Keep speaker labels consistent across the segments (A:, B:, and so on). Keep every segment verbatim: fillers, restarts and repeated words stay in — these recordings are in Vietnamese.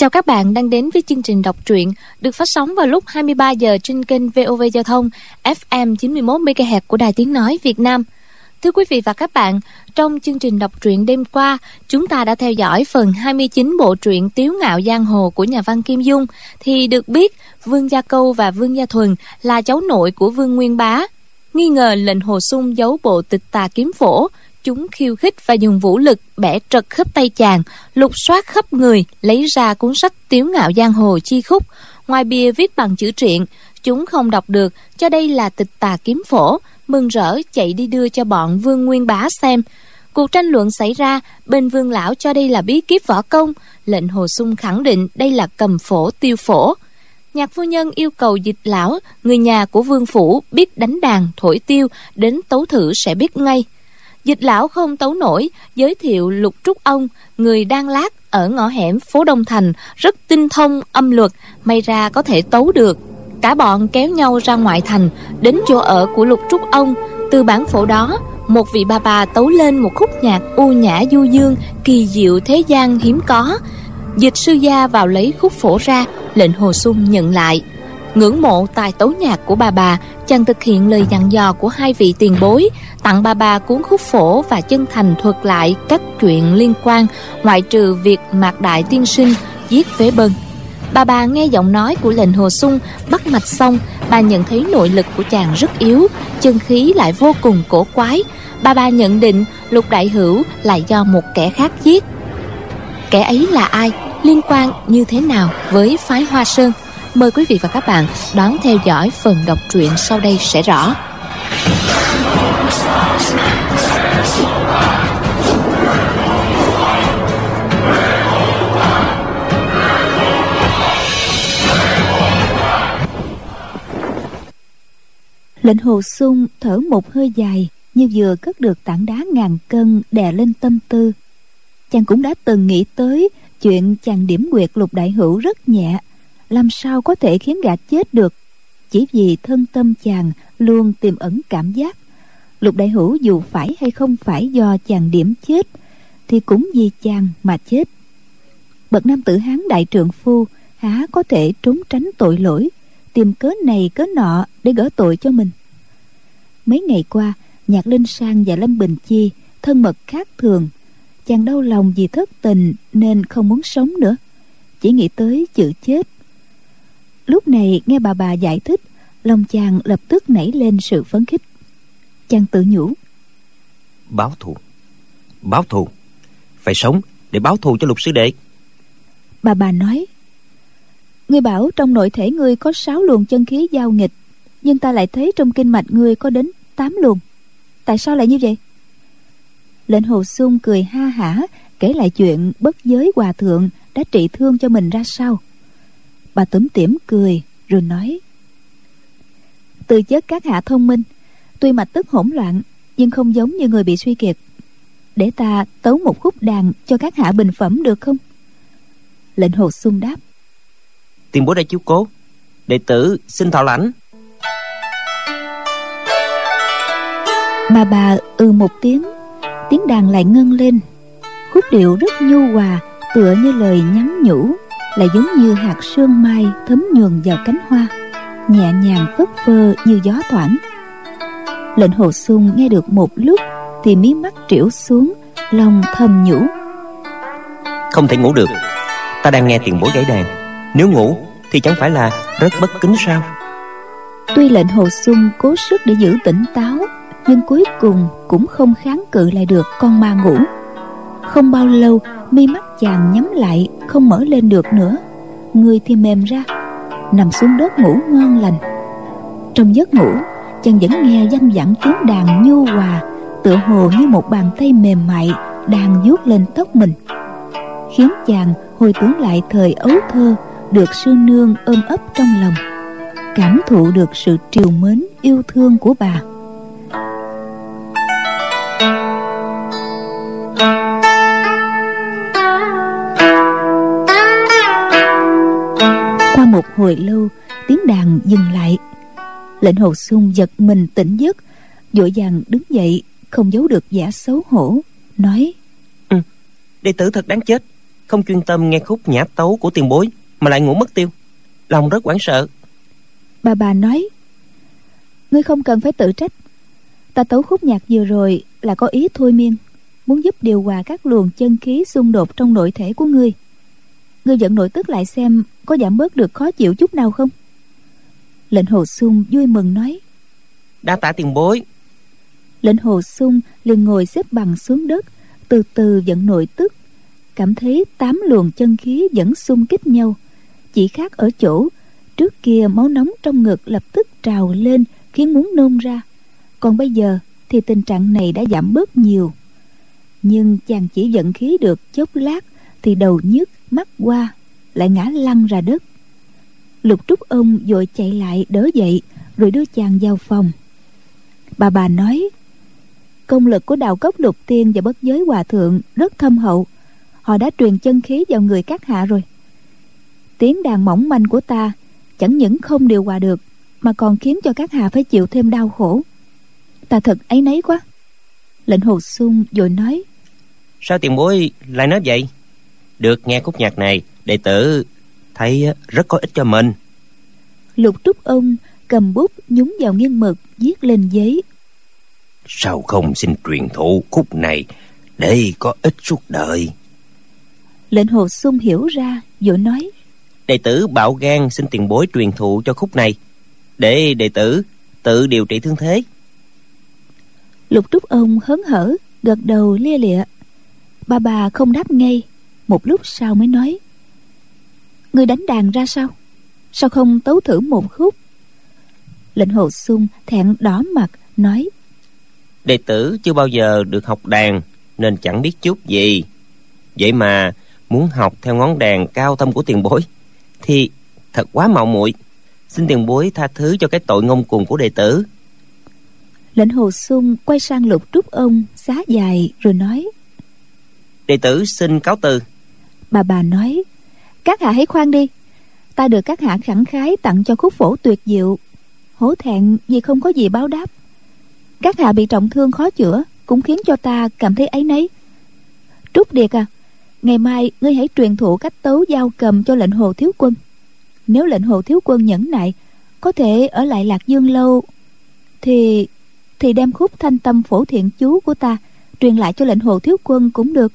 A: chào các bạn đang đến với chương trình đọc truyện được phát sóng vào lúc hai mươi ba giờ trên kênh vê o vê Giao thông ép em chín mươi mốt mê ga héc của Đài Tiếng Nói Việt Nam. Thưa quý vị và các bạn, trong chương trình đọc truyện đêm qua, chúng ta đã theo dõi phần hai mươi chín bộ truyện Tiếu Ngạo Giang Hồ của nhà văn Kim Dung. Thì được biết, Vương Gia Câu và Vương Gia Thuần là cháu nội của Vương Nguyên Bá. Nghi ngờ lệnh Hồ Xung giấu bộ tịch tà kiếm phổ, chúng khiêu khích và dùng vũ lực bẻ trật khớp tay chàng, lục soát khắp người, lấy ra cuốn sách Tiếu Ngạo Giang Hồ chi khúc. Ngoài bìa viết bằng chữ truyện, chúng không đọc được cho đây là tịch tà kiếm phổ, mừng rỡ chạy đi đưa cho bọn Vương Nguyên Bá xem. Cuộc tranh luận xảy ra, bên Vương lão cho đây là bí kíp võ công, lệnh Hồ Xung khẳng định đây là cầm phổ tiêu phổ. Nhạc phu nhân yêu cầu Dịch lão, người nhà của Vương phủ biết đánh đàn thổi tiêu, đến tấu thử sẽ biết ngay. Dịch lão không tấu nổi, giới thiệu Lục Trúc Ông, người đan lát ở ngõ hẻm phố Đông Thành, rất tinh thông âm luật, may ra có thể tấu được. Cả bọn kéo nhau ra ngoại thành, đến chỗ ở của Lục Trúc Ông. Từ bản phổ đó, một vị bà bà tấu lên một khúc nhạc u nhã du dương, kỳ diệu thế gian hiếm có. Dịch sư gia vào lấy khúc phổ ra, lệnh Hồ Xung nhận lại. Ngưỡng mộ tài tấu nhạc của bà bà, chàng thực hiện lời dặn dò của hai vị tiền bối, tặng bà bà cuốn khúc phổ và chân thành thuật lại các chuyện liên quan, ngoại trừ việc Mạc Đại tiên sinh giết Phế Bân. Bà bà nghe giọng nói của lệnh Hồ Xung bắt mạch xong, bà nhận thấy nội lực của chàng rất yếu, chân khí lại vô cùng cổ quái. Bà bà nhận định Lục Đại Hữu là do một kẻ khác giết. Kẻ ấy là ai, liên quan như thế nào với phái Hoa Sơn? Mời quý vị và các bạn đón theo dõi phần đọc truyện sau đây sẽ rõ.
B: Lệnh Hồ Xung thở một hơi dài, như vừa cất được tảng đá ngàn cân đè lên tâm tư. Chàng cũng đã từng nghĩ tới chuyện chàng điểm quyệt Lục Đại Hữu rất nhẹ, làm sao có thể khiến gã chết được, chỉ vì thân tâm chàng luôn tiềm ẩn cảm giác Lục Đại Hữu dù phải hay không phải do chàng điểm chết thì cũng vì chàng mà chết. Bậc nam tử Hán đại trượng phu há có thể trốn tránh tội lỗi, tìm cớ này cớ nọ để gỡ tội cho mình. Mấy ngày qua, Nhạc Linh Sang và Lâm Bình Chi thân mật khác thường. Chàng đau lòng vì thất tình nên không muốn sống nữa, chỉ nghĩ tới chữ chết. Lúc này nghe bà bà giải thích, lòng chàng lập tức nảy lên sự phấn khích. Chàng tự nhủ:
C: báo thù, báo thù, phải sống để báo thù cho Lục sư đệ.
B: Bà bà nói: ngươi bảo trong nội thể ngươi có sáu luồng chân khí giao nghịch, nhưng ta lại thấy trong kinh mạch ngươi có đến tám luồng. Tại sao lại như vậy? Lệnh Hồ Xung cười ha hả kể lại chuyện Bất Giới hòa thượng đã trị thương cho mình ra sao. Bà túm tỉm cười rồi nói: từ chất các hạ thông minh, tuy mạch tức hỗn loạn nhưng không giống như người bị suy kiệt. Để ta tấu một khúc đàn cho các hạ bình phẩm được không? Lệnh Hồ Xung đáp:
C: tiền bối đã chiếu cố, đệ tử xin thọ lãnh.
B: Bà bà ừ một tiếng, tiếng đàn lại ngân lên. Khúc điệu rất nhu hòa, tựa như lời nhắn nhủ, lại giống như hạt sương mai thấm nhuần vào cánh hoa, nhẹ nhàng phất phơ như gió thoảng. Lệnh Hồ Xung nghe được một lúc thì mí mắt trĩu xuống, lòng thầm nhủ:
C: không thể ngủ được, ta đang nghe tiền bối gảy đàn, nếu ngủ thì chẳng phải là rất bất kính sao?
B: Tuy Lệnh Hồ Xung cố sức để giữ tỉnh táo, nhưng cuối cùng cũng không kháng cự lại được con ma ngủ. Không bao lâu, mi mắt chàng nhắm lại không mở lên được nữa, người thì mềm ra, nằm xuống đất ngủ ngon lành. Trong giấc ngủ, chàng vẫn nghe văng vẳng tiếng đàn nhu hòa, tựa hồ như một bàn tay mềm mại đang vuốt lên tóc mình, khiến chàng hồi tưởng lại thời ấu thơ được sư nương ôm ấp trong lòng, cảm thụ được sự trìu mến yêu thương của bà. Qua một hồi lâu, tiếng đàn dừng lại. Lệnh Hồ Xung giật mình tỉnh giấc, vội vàng đứng dậy, không giấu được vẻ xấu hổ, nói:
C: ừ, đệ tử thật đáng chết, không chuyên tâm nghe khúc nhã tấu của tiền bối mà lại ngủ mất tiêu, lòng rất hoảng sợ.
B: Bà bà nói: Ngươi không cần phải tự trách. Ta tấu khúc nhạc vừa rồi là có ý thôi miên, muốn giúp điều hòa các luồng chân khí xung đột trong nội thể của ngươi. Ngươi dẫn nội tức lại xem có giảm bớt được khó chịu chút nào không? Lệnh Hồ Xung vui mừng nói:
C: Đa tạ tiền bối.
B: Lệnh Hồ Xung liền ngồi xếp bằng xuống đất, từ từ dẫn nội tức, cảm thấy tám luồng chân khí vẫn xung kích nhau. Chỉ khác ở chỗ trước kia máu nóng trong ngực lập tức trào lên khiến muốn nôn ra, còn bây giờ thì tình trạng này đã giảm bớt nhiều. Nhưng chàng chỉ vận khí được chốc lát thì đầu nhức mắt qua, lại ngã lăn ra đất. Lục Trúc ông vội chạy lại đỡ dậy rồi đưa chàng vào phòng. Bà bà nói: Công lực của Đào Cốc Lục Tiên và Bất Giới Hòa Thượng rất thâm hậu, họ đã truyền chân khí vào người các hạ rồi. Tiếng đàn mỏng manh của ta chẳng những không điều hòa được mà còn khiến cho các hạ phải chịu thêm đau khổ. Ta thật áy náy quá. Lệnh Hồ Xung vội nói:
C: Sao tiền bối lại nói vậy? Được nghe khúc nhạc này, đệ tử thấy rất có ích cho mình.
B: Lục Trúc ông cầm bút nhúng vào nghiêng mực viết lên giấy:
C: Sao không xin truyền thụ khúc này để có ích suốt đời?
B: Lệnh Hồ Xung hiểu ra vội nói:
C: Đệ tử bạo gan xin tiền bối truyền thụ cho khúc này để đệ tử tự điều trị thương thế.
B: Lục Trúc ông hớn hở gật đầu lia lịa. Bà bà không đáp ngay, một lúc sau mới nói: Ngươi đánh đàn ra sao? Sao không tấu thử một khúc? Lệnh Hồ Xung thẹn đỏ mặt nói:
C: Đệ tử chưa bao giờ được học đàn nên chẳng biết chút gì. Vậy mà muốn học theo ngón đàn cao thâm của tiền bối thì thật quá mạo muội. Xin tiền bối tha thứ cho cái tội ngông cuồng của đệ tử.
B: Lệnh Hồ Xung quay sang Lục Trúc ông xá dài rồi nói:
C: Đệ tử xin cáo từ.
B: Bà bà nói: Các hạ hãy khoan đi. Ta được các hạ khẳng khái tặng cho khúc phổ tuyệt diệu, hổ thẹn vì không có gì báo đáp. Các hạ bị trọng thương khó chữa cũng khiến cho ta cảm thấy áy náy. Trúc Điệt à, ngày mai ngươi hãy truyền thụ cách tấu dao cầm cho lệnh Hồ thiếu quân. Nếu lệnh Hồ thiếu quân nhẫn nại, có thể ở lại Lạc Dương lâu, thì thì đem khúc thanh tâm phổ thiện chú của ta truyền lại cho lệnh Hồ thiếu quân cũng được.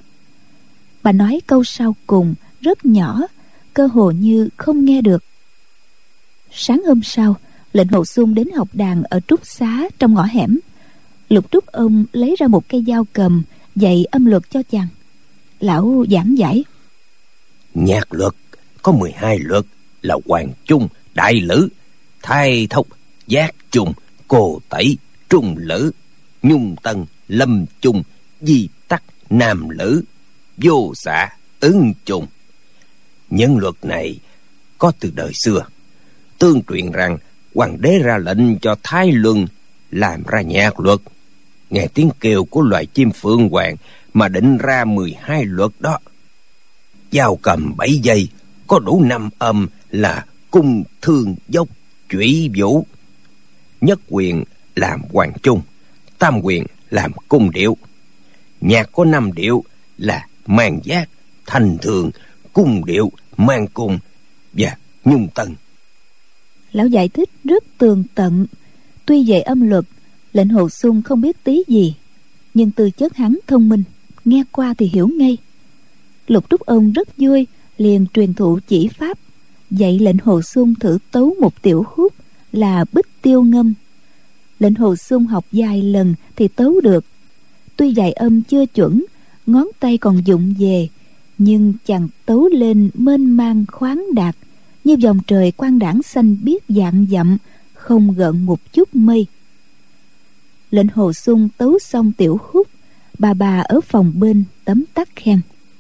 B: Bà nói câu sau cùng rất nhỏ, cơ hồ như không nghe được. Sáng hôm sau, lệnh Hồ Xung đến học đàn ở Trúc Xá trong ngõ hẻm. Lục Trúc ông lấy ra một cây dao cầm dạy âm luật cho chàng. Lão giảng giải:
C: Nhạc luật có mười hai luật là Hoàng Trung, Đại Lữ, Thai Thộc, Giác Trung, Cô Tẩy, Trung Lữ, Nhung Tân, Lâm Trung, Di Tắc, Nam Lữ, Vô Xạ, Ứng Trung. Những luật này có từ đời xưa. Tương truyền rằng hoàng đế ra lệnh cho Thái Luân làm ra nhạc luật. Nghe tiếng kêu của loài chim phượng hoàng mà định ra mười hai luật đó. Dao cầm bảy giây, có đủ năm âm là cung, thương, dốc, chủy, vũ. Nhất quyền làm hoàng trung, tam quyền làm cung điệu. Nhạc có năm điệu là mang giác, thanh thường, cung điệu, mang cung và nhung tân.
B: Lão giải thích rất tường tận. Tuy về âm luật, lệnh Hồ Xung không biết tí gì, nhưng tư chất hắn thông minh, nghe qua thì hiểu ngay. Lục Trúc ông rất vui, liền truyền thụ chỉ pháp, dạy lệnh Hồ Xung thử tấu một tiểu khúc là Bích Tiêu Ngâm. Lệnh Hồ Xung học vài lần thì tấu được. Tuy dạy âm chưa chuẩn, ngón tay còn vụng về, nhưng chàng tấu lên mênh mang khoáng đạt, như dòng trời quang đãng xanh biếc vạn dặm, không gợn một chút mây. Lệnh Hồ Xung tấu xong tiểu khúc, bà bà ở phòng bên tấm tắc khen: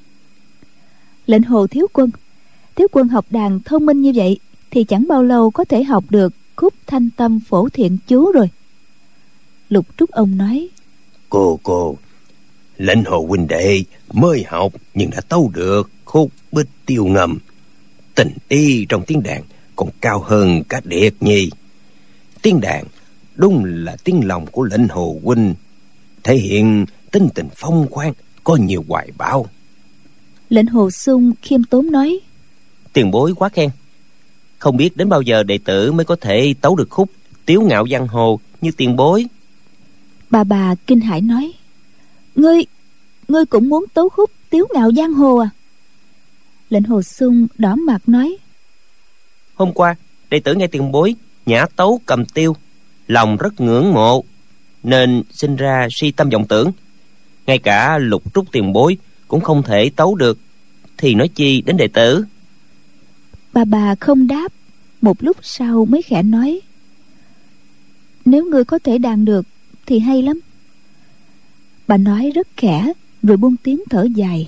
B: Lệnh Hồ thiếu quân, thiếu quân học đàn thông minh như vậy thì chẳng bao lâu có thể học được khúc thanh tâm phổ thiện chú rồi. Lục Trúc ông nói:
C: Cô cô, lệnh Hồ huynh đệ mới học nhưng đã tấu được khúc Bích Tiêu Ngâm. Tình y trong tiếng đàn còn cao hơn cả Điệt Nhi. Tiếng đàn đúng là tiếng lòng của lệnh Hồ huynh, thể hiện tính tình phong khoáng, có nhiều hoài bão.
B: Lệnh Hồ Xung khiêm tốn nói:
C: Tiền bối quá khen. Không biết đến bao giờ đệ tử mới có thể tấu được khúc Tiếu Ngạo Giang Hồ như tiền bối.
B: Bà bà kinh hãi nói: Ngươi, ngươi cũng muốn tấu khúc Tiếu Ngạo Giang Hồ à? Lệnh Hồ Xung đỏ mặt nói:
C: Hôm qua đệ tử nghe tiền bối nhã tấu Cầm Tiêu, lòng rất ngưỡng mộ, nên sinh ra si tâm vọng tưởng. Ngay cả Lục Trúc tiền bối cũng không thể tấu được, thì nói chi đến đệ tử.
B: Bà bà không đáp. Một lúc sau mới khẽ nói: Nếu ngươi có thể đàn được thì hay lắm. Bà nói rất khẽ rồi buông tiếng thở dài.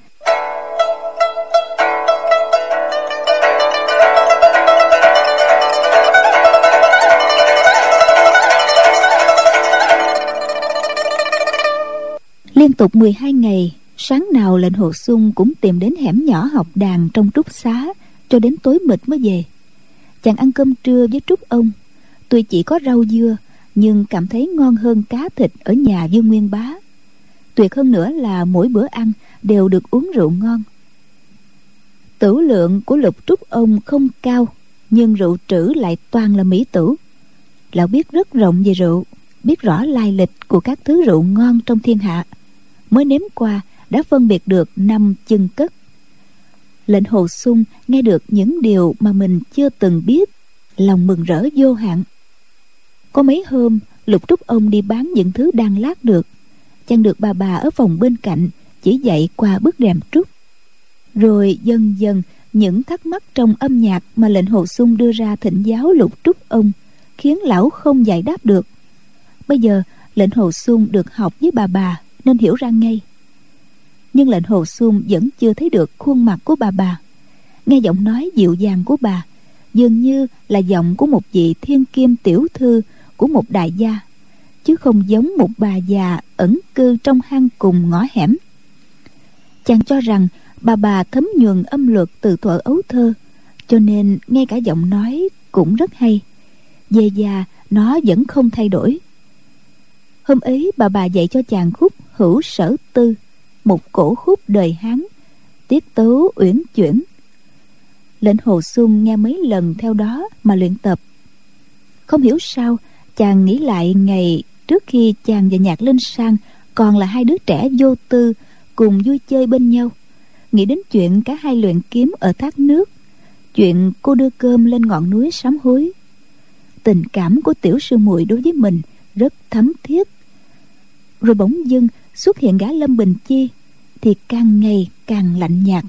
B: Liên tục mười hai ngày, sáng nào Lệnh Hồ Xung cũng tìm đến hẻm nhỏ học đàn trong trúc xá, cho đến tối mịt mới về. Chàng ăn cơm trưa với Trúc ông. Tuy chỉ có rau dưa, nhưng cảm thấy ngon hơn cá thịt ở nhà Dương Nguyên Bá. Tuyệt hơn nữa là mỗi bữa ăn đều được uống rượu ngon. Tửu lượng của Lục Trúc ông không cao, nhưng rượu trữ lại toàn là mỹ tửu. Lão biết rất rộng về rượu, biết rõ lai lịch của các thứ rượu ngon trong thiên hạ. Mới nếm qua đã phân biệt được năm chân cất. Lệnh Hồ Xung nghe được những điều mà mình chưa từng biết, lòng mừng rỡ vô hạn. Có mấy hôm Lục Trúc ông đi bán những thứ đang lát được, chàng được bà bà ở phòng bên cạnh chỉ dạy qua bức rèm trúc. Rồi dần dần những thắc mắc trong âm nhạc mà Lệnh Hồ Xung đưa ra thỉnh giáo Lục Trúc ông khiến lão không giải đáp được. Bây giờ Lệnh Hồ Xung được học với bà bà nên hiểu ra ngay. Nhưng Lệnh Hồ Xung vẫn chưa thấy được khuôn mặt của bà bà. Nghe giọng nói dịu dàng của bà dường như là giọng của một vị thiên kim tiểu thư của một đại gia, chứ không giống một bà già ẩn cư trong hang cùng ngõ hẻm. Chàng cho rằng bà bà thấm nhuần âm luật từ thuở ấu thơ, cho nên ngay cả giọng nói cũng rất hay. Về già nó vẫn không thay đổi. Hôm ấy bà bà dạy cho chàng khúc Hữu Sở Tư, một cổ khúc đời Hán, tiết tấu uyển chuyển. Lệnh Hồ Xung nghe mấy lần theo đó mà luyện tập. Không hiểu sao chàng nghĩ lại ngày trước khi chàng và Nhạc Linh Sang còn là hai đứa trẻ vô tư cùng vui chơi bên nhau, nghĩ đến chuyện cả hai luyện kiếm ở thác nước, chuyện cô đưa cơm lên ngọn núi sám hối. Tình cảm của tiểu sư muội đối với mình rất thấm thiết. Rồi bỗng dưng xuất hiện gã Lâm Bình Chi thì càng ngày càng lạnh nhạt.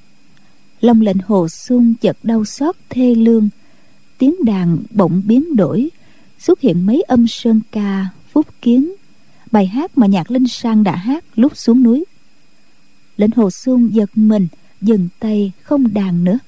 B: Lòng Lệnh Hồ Xung chợt đau xót thê lương. Tiếng đàn bỗng biến đổi, xuất hiện mấy âm sơn ca Phúc Kiến, bài hát mà Nhạc Linh Sang đã hát lúc xuống núi. Lệnh Hồ Xung giật mình, dừng tay không đàn nữa.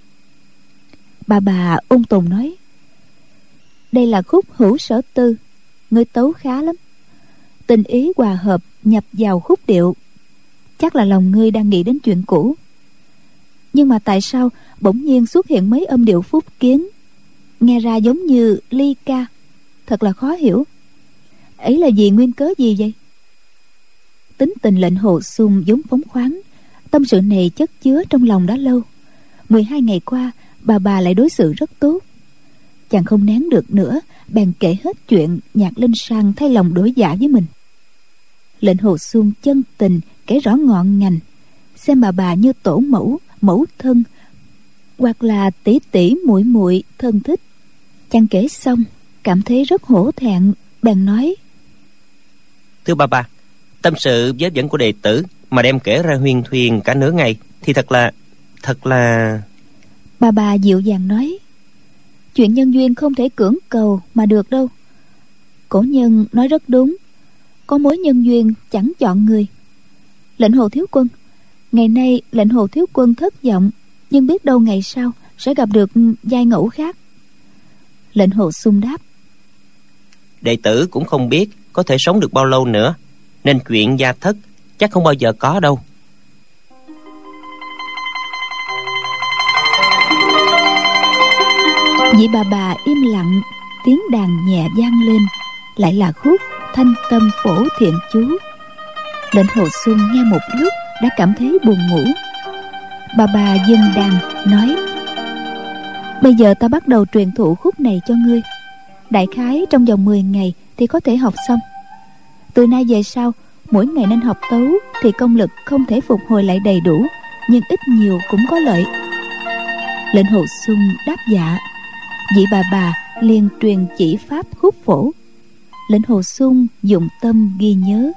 B: Bà bà ôn tồn nói: Đây là khúc Hữu Sở Tư, ngươi tấu khá lắm. Tình ý hòa hợp nhập vào khúc điệu, chắc là lòng ngươi đang nghĩ đến chuyện cũ. Nhưng mà tại sao bỗng nhiên xuất hiện mấy âm điệu Phúc Kiến, nghe ra giống như ly ca, thật là khó hiểu. Ấy là vì nguyên cớ gì vậy? Tính tình Lệnh Hồ Xung vốn phóng khoáng, tâm sự này chất chứa trong lòng đã lâu. mười hai ngày qua bà bà lại đối xử rất tốt. Chàng không nén được nữa, bèn kể hết chuyện Nhạc Linh Sang thay lòng đổi dạ với mình. Lệnh Hồ Xung chân tình kể rõ ngọn ngành, xem bà bà như tổ mẫu, mẫu thân, hoặc là tỷ tỷ muội muội thân thích. Chàng kể xong cảm thấy rất hổ thẹn, bèn nói:
C: Thưa bà bà, tâm sự vớ vẩn của đệ tử mà đem kể ra huyên thuyên cả nửa ngày thì thật là thật là
B: Bà bà dịu dàng nói: Chuyện nhân duyên không thể cưỡng cầu mà được đâu. Cổ nhân nói rất đúng, có mối nhân duyên chẳng chọn người. Lệnh Hồ thiếu quân, ngày nay Lệnh Hồ thiếu quân thất vọng, nhưng biết đâu ngày sau sẽ gặp được giai ngẫu khác. Lệnh Hồ Xung đáp:
C: Đệ tử cũng không biết có thể sống được bao lâu nữa, nên chuyện gia thất chắc không bao giờ có đâu.
B: Vị bà bà im lặng, tiếng đàn nhẹ vang lên, lại là khúc Thanh Tâm Phổ Thiện Chú. Lệnh Hồ Xung nghe một lúc đã cảm thấy buồn ngủ. Bà bà dừng đàn nói: Bây giờ ta bắt đầu truyền thụ khúc này cho ngươi. Đại khái trong vòng mười ngày thì có thể học xong. Từ nay về sau, mỗi ngày nên học tấu, thì công lực không thể phục hồi lại đầy đủ, nhưng ít nhiều cũng có lợi. Lệnh Hồ Xuân đáp dạ. Vị bà bà liền truyền chỉ pháp khúc phổ. Lệnh Hồ Xuân dụng tâm ghi nhớ.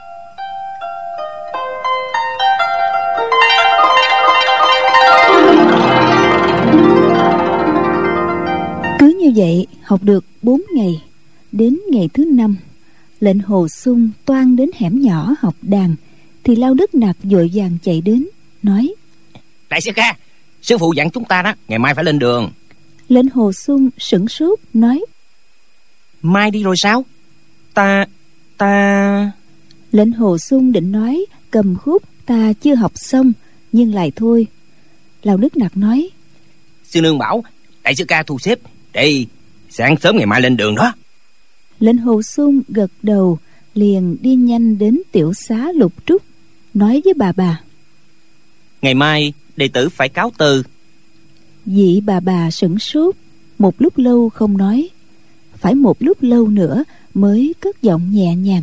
B: Cứ như vậy học được bốn ngày. Đến ngày thứ năm, Lệnh Hồ Xuân toan đến hẻm nhỏ học đàn, thì Lao Đức Nặc vội vàng chạy đến nói:
C: Đại sư ca, sư phụ dặn chúng ta đó, ngày mai phải lên đường.
B: Lệnh Hồ Xuân sửng sốt nói:
C: Mai đi rồi sao? Ta... ta...
B: Lệnh Hồ Xuân định nói cầm khúc ta chưa học xong, nhưng lại thôi. Lao Đức Nặc nói:
C: Sư nương bảo đại sư ca thu xếp, đây sáng sớm ngày mai lên đường đó.
B: Lệnh Hồ Xuân gật đầu, liền đi nhanh đến tiểu xá Lục Trúc, nói với bà bà:
C: Ngày mai đệ tử phải cáo từ.
B: Vị bà bà sửng sốt, một lúc lâu không nói, phải một lúc lâu nữa mới cất giọng nhẹ nhàng: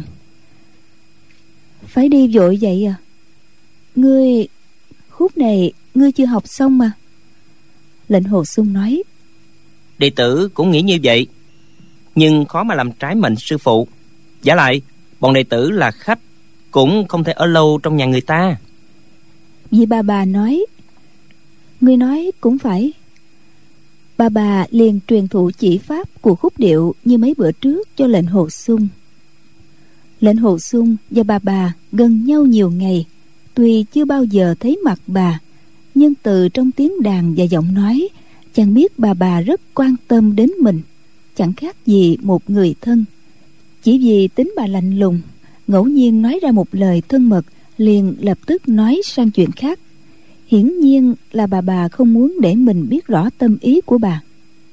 B: Phải đi vội vậy à? Ngươi... khúc này ngươi chưa học xong mà. Lệnh Hồ Xuân nói:
C: Đệ tử cũng nghĩ như vậy, nhưng khó mà làm trái mệnh sư phụ. Giả lại bọn đệ tử là khách, cũng không thể ở lâu trong nhà người ta.
B: Vì bà bà nói: Ngươi nói cũng phải. Bà bà liền truyền thụ chỉ pháp của khúc điệu như mấy bữa trước cho Lệnh Hồ Xuân. Lệnh Hồ Xuân và bà bà gần nhau nhiều ngày, tuy chưa bao giờ thấy mặt bà, nhưng từ trong tiếng đàn và giọng nói, chàng biết bà bà rất quan tâm đến mình, chẳng khác gì một người thân. Chỉ vì tính bà lạnh lùng, ngẫu nhiên nói ra một lời thân mật, liền lập tức nói sang chuyện khác. Hiển nhiên là bà bà không muốn để mình biết rõ tâm ý của bà.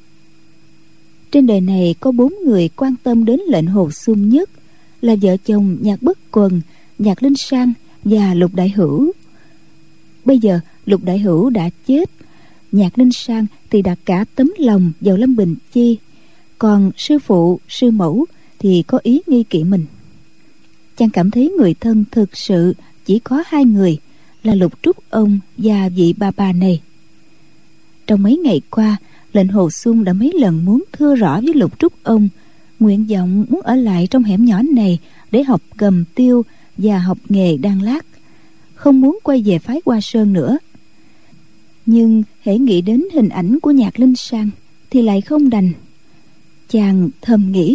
B: Trên đời này có bốn người quan tâm đến Lệnh Hồ Xuân nhất, là vợ chồng Nhạc Bất Quần, Nhạc Linh Sang và Lục Đại Hữu. Bây giờ Lục Đại Hữu đã chết, Nhạc Linh Sang thì đặt cả tấm lòng vào Lâm Bình Chi, còn sư phụ, sư mẫu thì có ý nghi kỵ mình. Chàng cảm thấy người thân thực sự chỉ có hai người, là Lục Trúc ông và vị bà bà này. Trong mấy ngày qua, Lệnh Hồ Xuân đã mấy lần muốn thưa rõ với Lục Trúc ông nguyện vọng muốn ở lại trong hẻm nhỏ này để học cầm tiêu và học nghề đan lát, không muốn quay về phái Hoa Sơn nữa. Nhưng hễ nghĩ đến hình ảnh của Nhạc Linh Sang thì lại không đành. Chàng thầm nghĩ: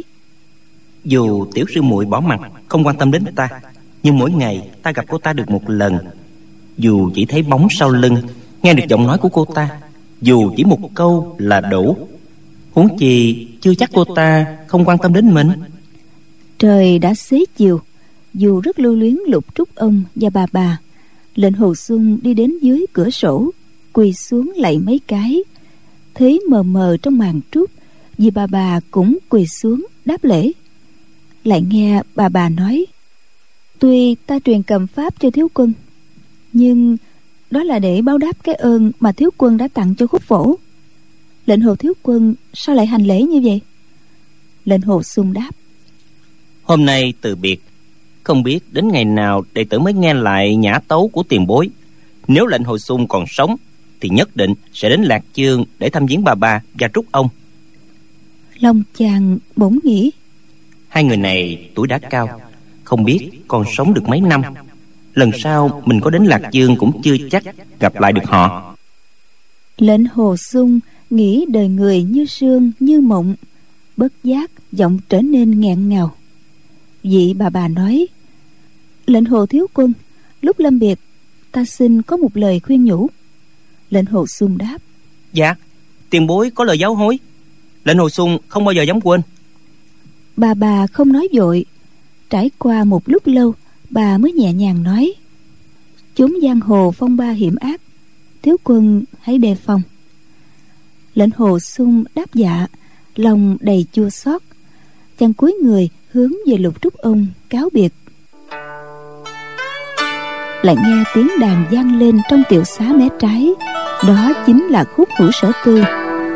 C: Dù tiểu sư muội bỏ mặt, không quan tâm đến ta, nhưng mỗi ngày ta gặp cô ta được một lần. Dù chỉ thấy bóng sau lưng, nghe được giọng nói của cô ta, dù chỉ một câu là đủ. Huống chi chưa chắc cô ta không quan tâm đến mình.
B: Trời đã xế chiều, dù rất lưu luyến Lục Trúc ông và bà bà, Lệnh Hồ Xuân đi đến dưới cửa sổ, quỳ xuống lạy mấy cái. Thấy mờ mờ trong màn trúc, vì bà bà cũng quỳ xuống đáp lễ. Lại nghe bà bà nói: Tuy ta truyền cầm pháp cho thiếu quân, nhưng đó là để báo đáp cái ơn mà thiếu quân đã tặng cho khúc phổ. Lệnh Hồ thiếu quân sao lại hành lễ như vậy? Lệnh Hồ Xuân đáp:
C: Hôm nay từ biệt, không biết đến ngày nào đệ tử mới nghe lại nhã tấu của tiền bối. Nếu Lệnh Hồ Xuân còn sống thì nhất định sẽ đến Lạc Chương để thăm viếng bà bà và Trúc ông.
B: Lòng chàng bỗng nghĩ:
C: Hai người này tuổi đã cao, không biết còn sống được mấy năm. Lần sau mình có đến Lạc Dương cũng chưa chắc gặp lại được họ.
B: Lệnh Hồ Xuân nghĩ đời người như sương như mộng, bất giác giọng trở nên nghẹn ngào. Vị bà bà nói: Lệnh Hồ thiếu quân, lúc lâm biệt ta xin có một lời khuyên nhủ. Lệnh Hồ Xuân đáp:
C: Dạ, tiền bối có lời giáo hối, Lệnh Hồ Xuân không bao giờ dám quên.
B: Bà bà không nói vội. Trải qua một lúc lâu, bà mới nhẹ nhàng nói: Chốn giang hồ phong ba hiểm ác, thiếu quân hãy đề phòng. Lệnh Hồ Xuân đáp dạ, lòng đầy chua xót. Chàng cúi người hướng về Lục Trúc ông cáo biệt. lại nghe tiếng đàn vang lên trong tiểu xá mé trái. Đó chính là khúc Hữu Sở Tư.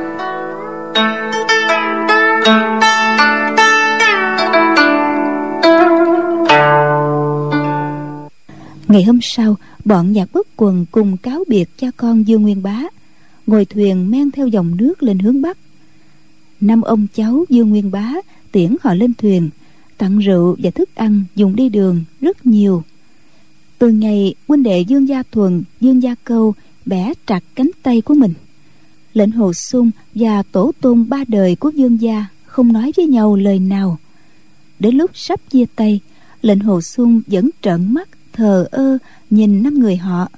B: Ngày hôm sau, bọn Nhạc Bất Quần cùng cáo biệt cha con Dương Nguyên Bá, ngồi thuyền men theo dòng nước lên hướng bắc. Năm ông cháu Dương Nguyên Bá tiễn họ lên thuyền, tặng rượu và thức ăn dùng đi đường rất nhiều. Từ ngày huynh đệ Dương Gia Thuần, Dương Gia Câu bẻ trặc cánh tay của mình, Lệnh Hồ Xung và tổ tôn ba đời của Dương gia không nói với nhau lời nào. Đến lúc sắp chia tay, Lệnh Hồ Xung vẫn trợn mắt thờ ơ nhìn năm người họ.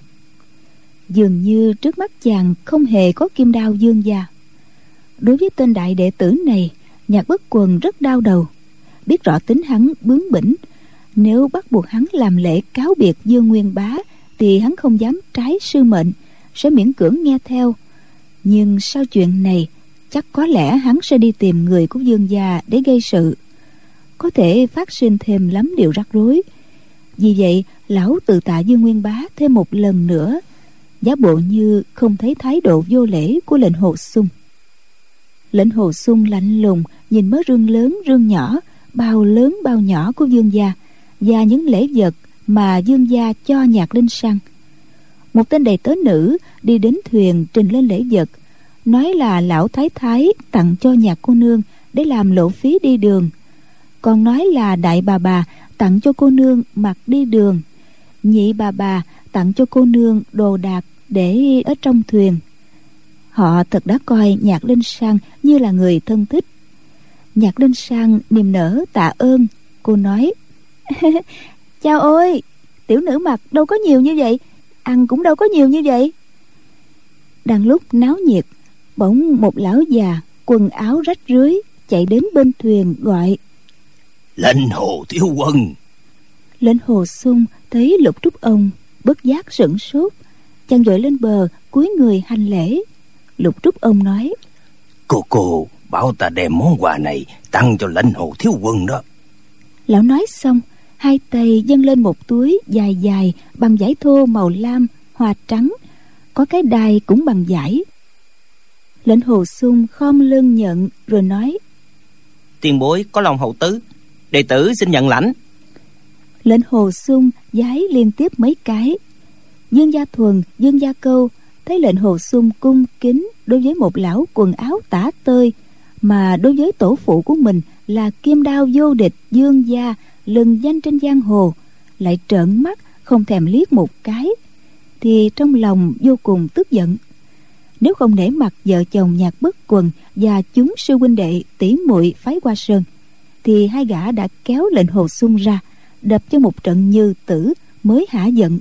B: Dường như trước mắt chàng không hề có kim đao Dương gia. Đối với tên đại đệ tử này, Nhạc Bất Quần rất đau đầu. Biết rõ tính hắn bướng bỉnh, nếu bắt buộc hắn làm lễ cáo biệt Dương Nguyên Bá thì hắn không dám trái sư mệnh, sẽ miễn cưỡng nghe theo. Nhưng sau chuyện này, chắc có lẽ hắn sẽ đi tìm người của Dương gia để gây sự, có thể phát sinh thêm lắm điều rắc rối. Vì vậy, lão tự tạ Dương Nguyên Bá thêm một lần nữa, giả bộ như không thấy thái độ vô lễ của Lệnh Hồ Xung. Lệnh Hồ Xung lạnh lùng nhìn mớ rương lớn rương nhỏ, bao lớn bao nhỏ của Dương gia và những lễ vật mà Dương gia cho Nhạc Linh Sang. Một tên đầy tớ nữ đi đến thuyền trình lên lễ vật, nói là lão thái thái tặng cho Nhạc cô nương để làm lộ phí đi đường, còn nói là đại bà bà tặng cho cô nương mặc đi đường, nhị bà bà tặng cho cô nương đồ đạc để ở trong thuyền. Họ thật đã coi Nhạc Linh Sang như là người thân thích. Nhạc Linh Sang niềm nở tạ ơn. Cô nói: Chao ơi, tiểu nữ mặc đâu có nhiều như vậy, ăn cũng đâu có nhiều như vậy. Đang lúc náo nhiệt, bỗng một lão già quần áo rách rưới chạy đến bên thuyền gọi:
C: Lệnh Hồ thiếu quân.
B: Lệnh Hồ Xung thấy Lục Trúc ông bất giác sửng sốt, chàng vội lên bờ cúi người hành lễ. Lục Trúc ông nói:
C: Cô cô bảo ta đem món quà này tặng cho Lệnh Hồ thiếu quân đó.
B: Lão nói xong, hai tay dâng lên một túi dài dài bằng vải thô màu lam hoa trắng, có cái đai cũng bằng vải. Lệnh Hồ Xung khom lưng nhận rồi nói:
D: Tiền bối có lòng hậu tứ, đệ tử xin nhận lãnh.
B: Lệnh Hồ Xung vái liên tiếp mấy cái. Dương Gia Thuần, Dương Gia Câu thấy Lệnh Hồ Xung cung kính đối với một lão quần áo tả tơi, mà đối với tổ phụ của mình là kim đao vô địch Dương gia lừng danh trên giang hồ, lại trợn mắt không thèm liếc một cái, thì trong lòng vô cùng tức giận. Nếu không nể mặt vợ chồng Nhạc Bất Quần và chúng sư huynh đệ tỷ muội phái Hoa Sơn, thì hai gã đã kéo Lệnh Hồ Xung ra đập cho một trận như tử mới hả giận.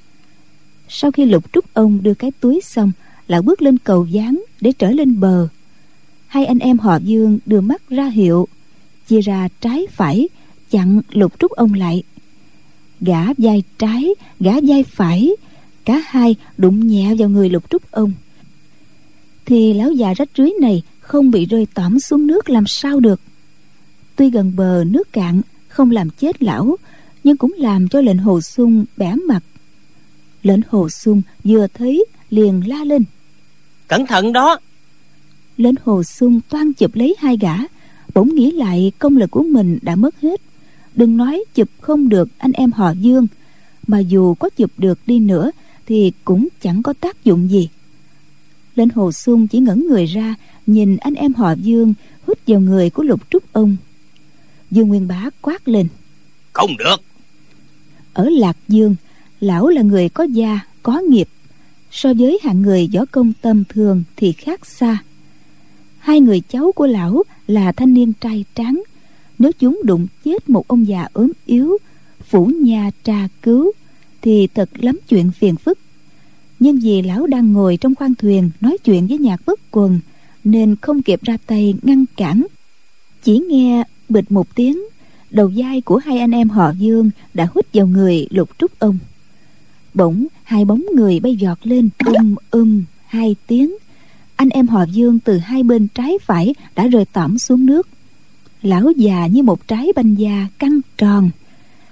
B: Sau khi Lục Trúc ông đưa cái túi xong, lão bước lên cầu gián để trở lên bờ. Hai anh em họ Dương đưa mắt ra hiệu, chia ra trái phải chặn Lục Trúc ông lại. Gã vai trái, gã vai phải, cả hai đụng nhẹ vào người Lục Trúc ông. Thì lão già rách rưới này không bị rơi tõm xuống nước làm sao được. Tuy gần bờ nước cạn không làm chết lão, nhưng cũng làm cho Lệnh Hồ Xung bẻ mặt. Lệnh Hồ Xung vừa thấy liền la lên:
D: Cẩn thận đó!
B: Lệnh Hồ Xung toan chụp lấy hai gã, bỗng nghĩ lại công lực của mình đã mất hết. Đừng nói chụp không được anh em họ Dương, mà dù có chụp được đi nữa thì cũng chẳng có tác dụng gì. Lệnh Hồ Xung chỉ ngẩng người ra nhìn anh em họ Dương hút vào người của Lục Trúc ông. Dương Nguyên Bá quát lên:
C: Không được!
B: Ở Lạc Dương, lão là người có gia có nghiệp, so với hạng người võ công tầm thường thì khác xa. Hai người cháu của lão là thanh niên trai tráng, nếu chúng đụng chết một ông già ốm yếu, phủ nhà trà cứu, thì thật lắm chuyện phiền phức. Nhưng vì lão đang ngồi trong khoang thuyền nói chuyện với Nhạc Bất Quần, nên không kịp ra tay ngăn cản. Chỉ nghe bịch một tiếng, đầu vai của hai anh em họ Dương đã hút vào người Lục Trúc ông. Bỗng hai bóng người bay giọt lên, um um hai tiếng. Anh em họ Dương từ hai bên trái phải đã rơi tõm xuống nước. Lão già như một trái banh da căng tròn,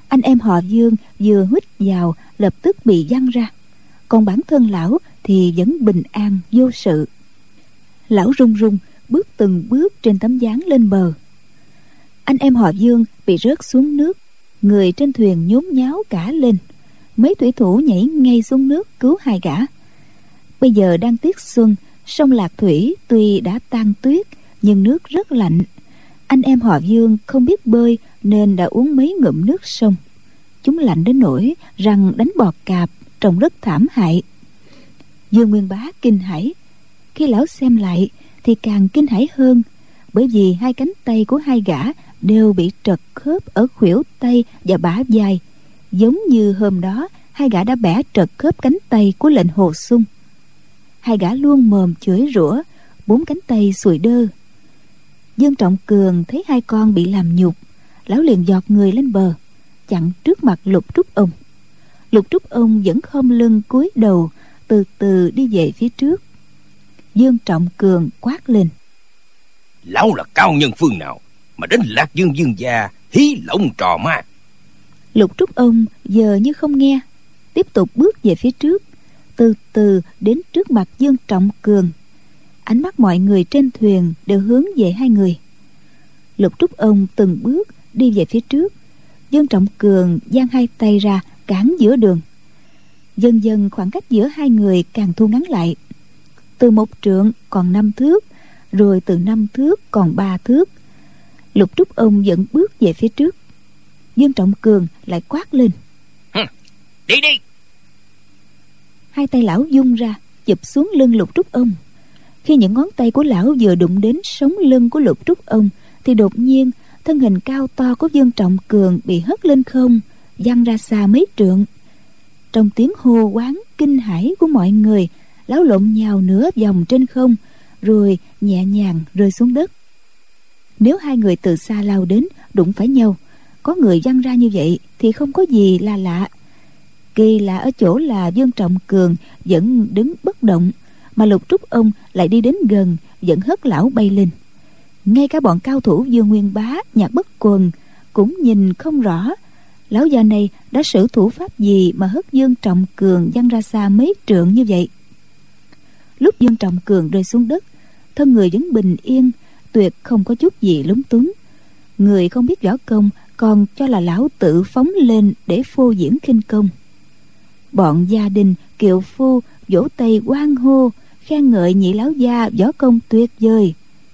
B: Anh em họ Dương vừa huýt vào lập tức bị văng ra, còn bản thân lão thì vẫn bình an vô sự. Lão run run bước từng bước trên tấm ván lên bờ. Anh em họ Dương bị rớt xuống nước, người trên thuyền nhốn nháo cả lên. Mấy thủy thủ nhảy ngay xuống nước cứu hai gã. Bây giờ đang tiết xuân, sông Lạc Thủy tuy đã tan tuyết nhưng nước rất lạnh. Anh em họ Dương không biết bơi nên đã uống mấy ngụm nước sông. Chúng lạnh đến nỗi răng đánh bọt cạp, trông rất thảm hại. Dương Nguyên Bá kinh hãi. Khi lão xem lại thì càng kinh hãi hơn, bởi vì hai cánh tay của hai gã đều bị trật khớp ở khuỷu tay và bả vai, giống như hôm đó hai gã đã bẻ trật khớp cánh tay của lệnh Hồ Xung. Hai gã luôn mồm chửi rủa, bốn cánh tay sùi đơ. Dương Trọng Cường thấy hai con bị làm nhục, lão liền giọt người lên bờ, chặn trước mặt Lục Trúc ông. Lục Trúc ông vẫn khom lưng cúi đầu, từ từ đi về phía trước. Dương Trọng Cường quát lên:
C: Lão là cao nhân phương nào mà đến Lạc Dương Dương gia hí lộng trò ma?
B: Lục Trúc ông giờ như không nghe, tiếp tục bước về phía trước, từ từ đến trước mặt Dương Trọng Cường. Ánh mắt mọi người trên thuyền đều hướng về hai người. Lục Trúc ông từng bước đi về phía trước, Dương Trọng Cường giang hai tay ra cản giữa đường. Dần dần khoảng cách giữa hai người càng thu ngắn lại, từ một trượng còn năm thước, rồi từ năm thước còn ba thước. Lục Trúc ông vẫn bước về phía trước. Dương Trọng Cường lại quát lên:
C: Đi đi!
B: Hai tay lão vung ra chụp xuống lưng Lục Trúc ông. Khi những ngón tay của lão vừa đụng đến sống lưng của Lục Trúc ông thì đột nhiên thân hình cao to của Dương Trọng Cường bị hất lên không, văng ra xa mấy trượng. Trong tiếng hô hoán kinh hãi của mọi người, lão lộn nhào nửa vòng trên không, rồi nhẹ nhàng rơi xuống đất. Nếu hai người từ xa lao đến đụng phải nhau, có người văng ra như vậy thì không có gì là lạ. Kỳ lạ ở chỗ là Dương Trọng Cường vẫn đứng bất động, mà Lục Trúc ông lại đi đến gần, vẫn hất lão bay lên. Ngay cả bọn cao thủ Dương Nguyên Bá, Nhạc Bất Quần cũng nhìn không rõ lão già này đã sử thủ pháp gì mà hất Dương Trọng Cường văng ra xa mấy trượng như vậy. Lúc Dương Trọng Cường rơi xuống đất, thân người vẫn bình yên, tuyệt không có chút gì lúng túng. Người không biết võ công còn cho là lão tự phóng lên để phô diễn khinh công. Bọn gia đình kiệu phu vỗ tay hoan hô, khen ngợi nhị lão gia võ công tuyệt vời.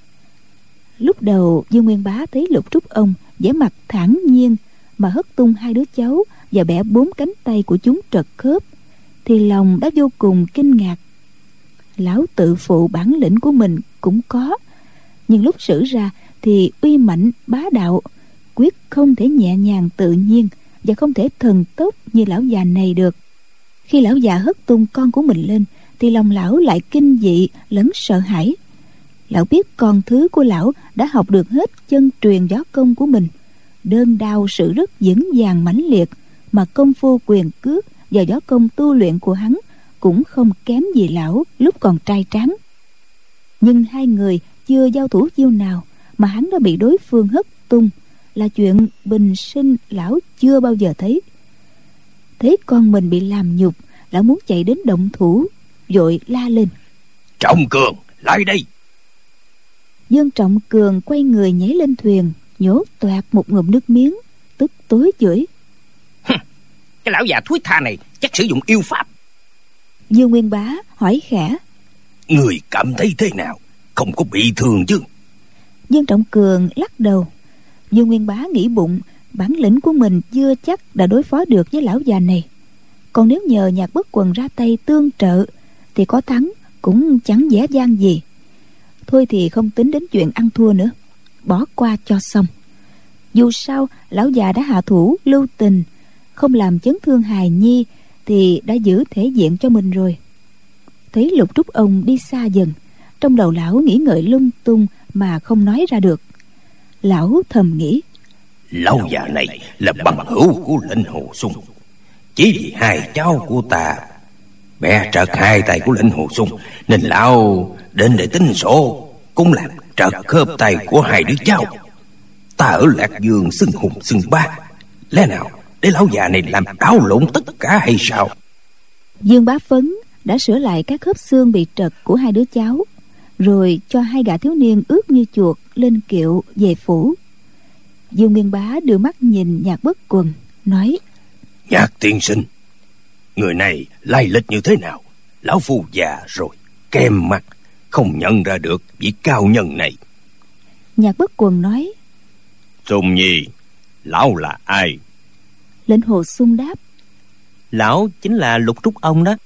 B: Lúc đầu Dương Nguyên Bá thấy Lục Trúc ông vẻ mặt thản nhiên mà hất tung hai đứa cháu và bẻ bốn cánh tay của chúng trật khớp, thì lòng đã vô cùng kinh ngạc. Lão tự phụ bản lĩnh của mình cũng có, nhưng lúc xử ra thì uy mãnh bá đạo, quyết không thể nhẹ nhàng tự nhiên và không thể thần tốc như lão già này được. Khi lão già hất tung con của mình lên thì lòng lão lại kinh dị lẫn sợ hãi. Lão biết con thứ của lão đã học được hết chân truyền võ công của mình, đơn đao sự rất vững vàng mãnh liệt, mà công phu quyền cước và võ công tu luyện của hắn cũng không kém gì lão lúc còn trai tráng. Nhưng hai người chưa giao thủ chiêu nào mà hắn đã bị đối phương hất tung là chuyện bình sinh lão chưa bao giờ thấy. Thấy con mình bị làm nhục, lão muốn chạy đến động thủ, vội la lên:
C: Trọng Cường, lại đây!
B: Dương Trọng Cường quay người nhảy lên thuyền, nhổ toạc một ngụm nước miếng, tức tối chửi:
D: Cái lão già thúi tha này chắc sử dụng yêu pháp.
B: Dương Nguyên Bá hỏi khẽ:
C: Người cảm thấy thế nào? Không có bị thương chứ?
B: Dương Trọng Cường lắc đầu. Dương Nguyên Bá nghĩ bụng bản lĩnh của mình chưa chắc đã đối phó được với lão già này, còn nếu nhờ Nhạc Bất Quần ra tay tương trợ thì có thắng cũng chẳng dễ dàng gì. Thôi thì không tính đến chuyện ăn thua nữa, bỏ qua cho xong. Dù sao lão già đã hạ thủ lưu tình, không làm chấn thương hài nhi thì đã giữ thể diện cho mình rồi. Thấy Lục Trúc ông đi xa dần, trong đầu lão nghĩ ngợi lung tung mà không nói ra được. Lão thầm nghĩ:
C: Lão già này là bằng hữu của lệnh Hồ Xung, chỉ vì hai cháu của ta bẻ trật hai tay của lệnh Hồ Xung nên lão đến để tính sổ, cũng làm trật khớp tay của hai đứa cháu. Ta ở Lạc Dương xưng hùng xưng bá, lẽ nào để lão già này làm đảo lộn tất cả hay sao?
B: Dương Bá Phấn đã sửa lại các khớp xương bị trật của hai đứa cháu, rồi cho hai gã thiếu niên ướt như chuột lên kiệu về phủ. Dương Nguyên Bá đưa mắt nhìn Nhạc Bất Quần, nói:
C: Nhạc tiên sinh, người này lai lịch như thế nào? Lão phu già rồi, kem mặt, không nhận ra được vị cao nhân này.
B: Nhạc Bất Quần nói:
C: Sùng Nhi, lão là ai?
B: Lệnh Hồ Sung đáp:
D: Lão chính là Lục Trúc ông đó.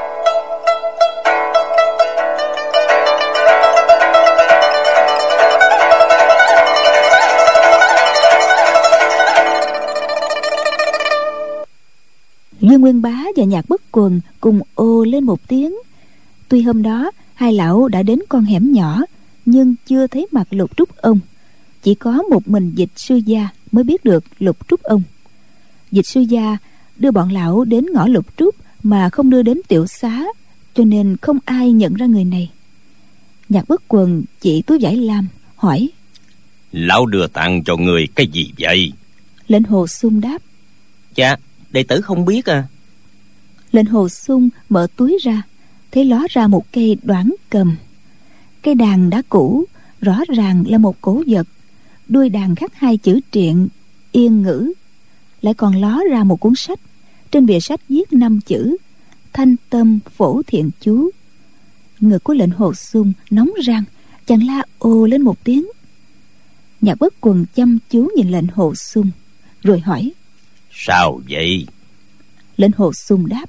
B: Dương Nguyên Bá và Nhạc Bất Quần cùng ồ lên một tiếng. Tuy hôm đó hai lão đã đến con hẻm nhỏ, nhưng chưa thấy mặt Lục Trúc ông. Chỉ có một mình Dịch sư gia mới biết được Lục Trúc ông. Dịch sư gia đưa bọn lão đến ngõ Lục Trúc mà không đưa đến tiểu xá, cho nên không ai nhận ra người này. Nhạc Bất Quần chỉ túi vải lam hỏi:
C: Lão đưa tặng cho người cái gì vậy?
B: Lệnh Hồ Sung đáp:
D: Dạ, đệ tử không biết à.
B: Lệnh Hồ Sung mở túi ra, thấy ló ra một cây đoản cầm. Cây đàn đã cũ, rõ ràng là một cổ vật. Đuôi đàn khắc hai chữ triện, yên ngữ. Lại còn ló ra một cuốn sách. Trên bìa sách viết năm chữ: Thanh tâm phổ thiện chú. Ngực của Lệnh Hồ Sung nóng rang, chàng la ồ lên một tiếng. Nhạc Bất Quần chăm chú nhìn Lệnh Hồ Sung, rồi hỏi:
C: Sao vậy?
B: Lệnh Hồ Sung đáp: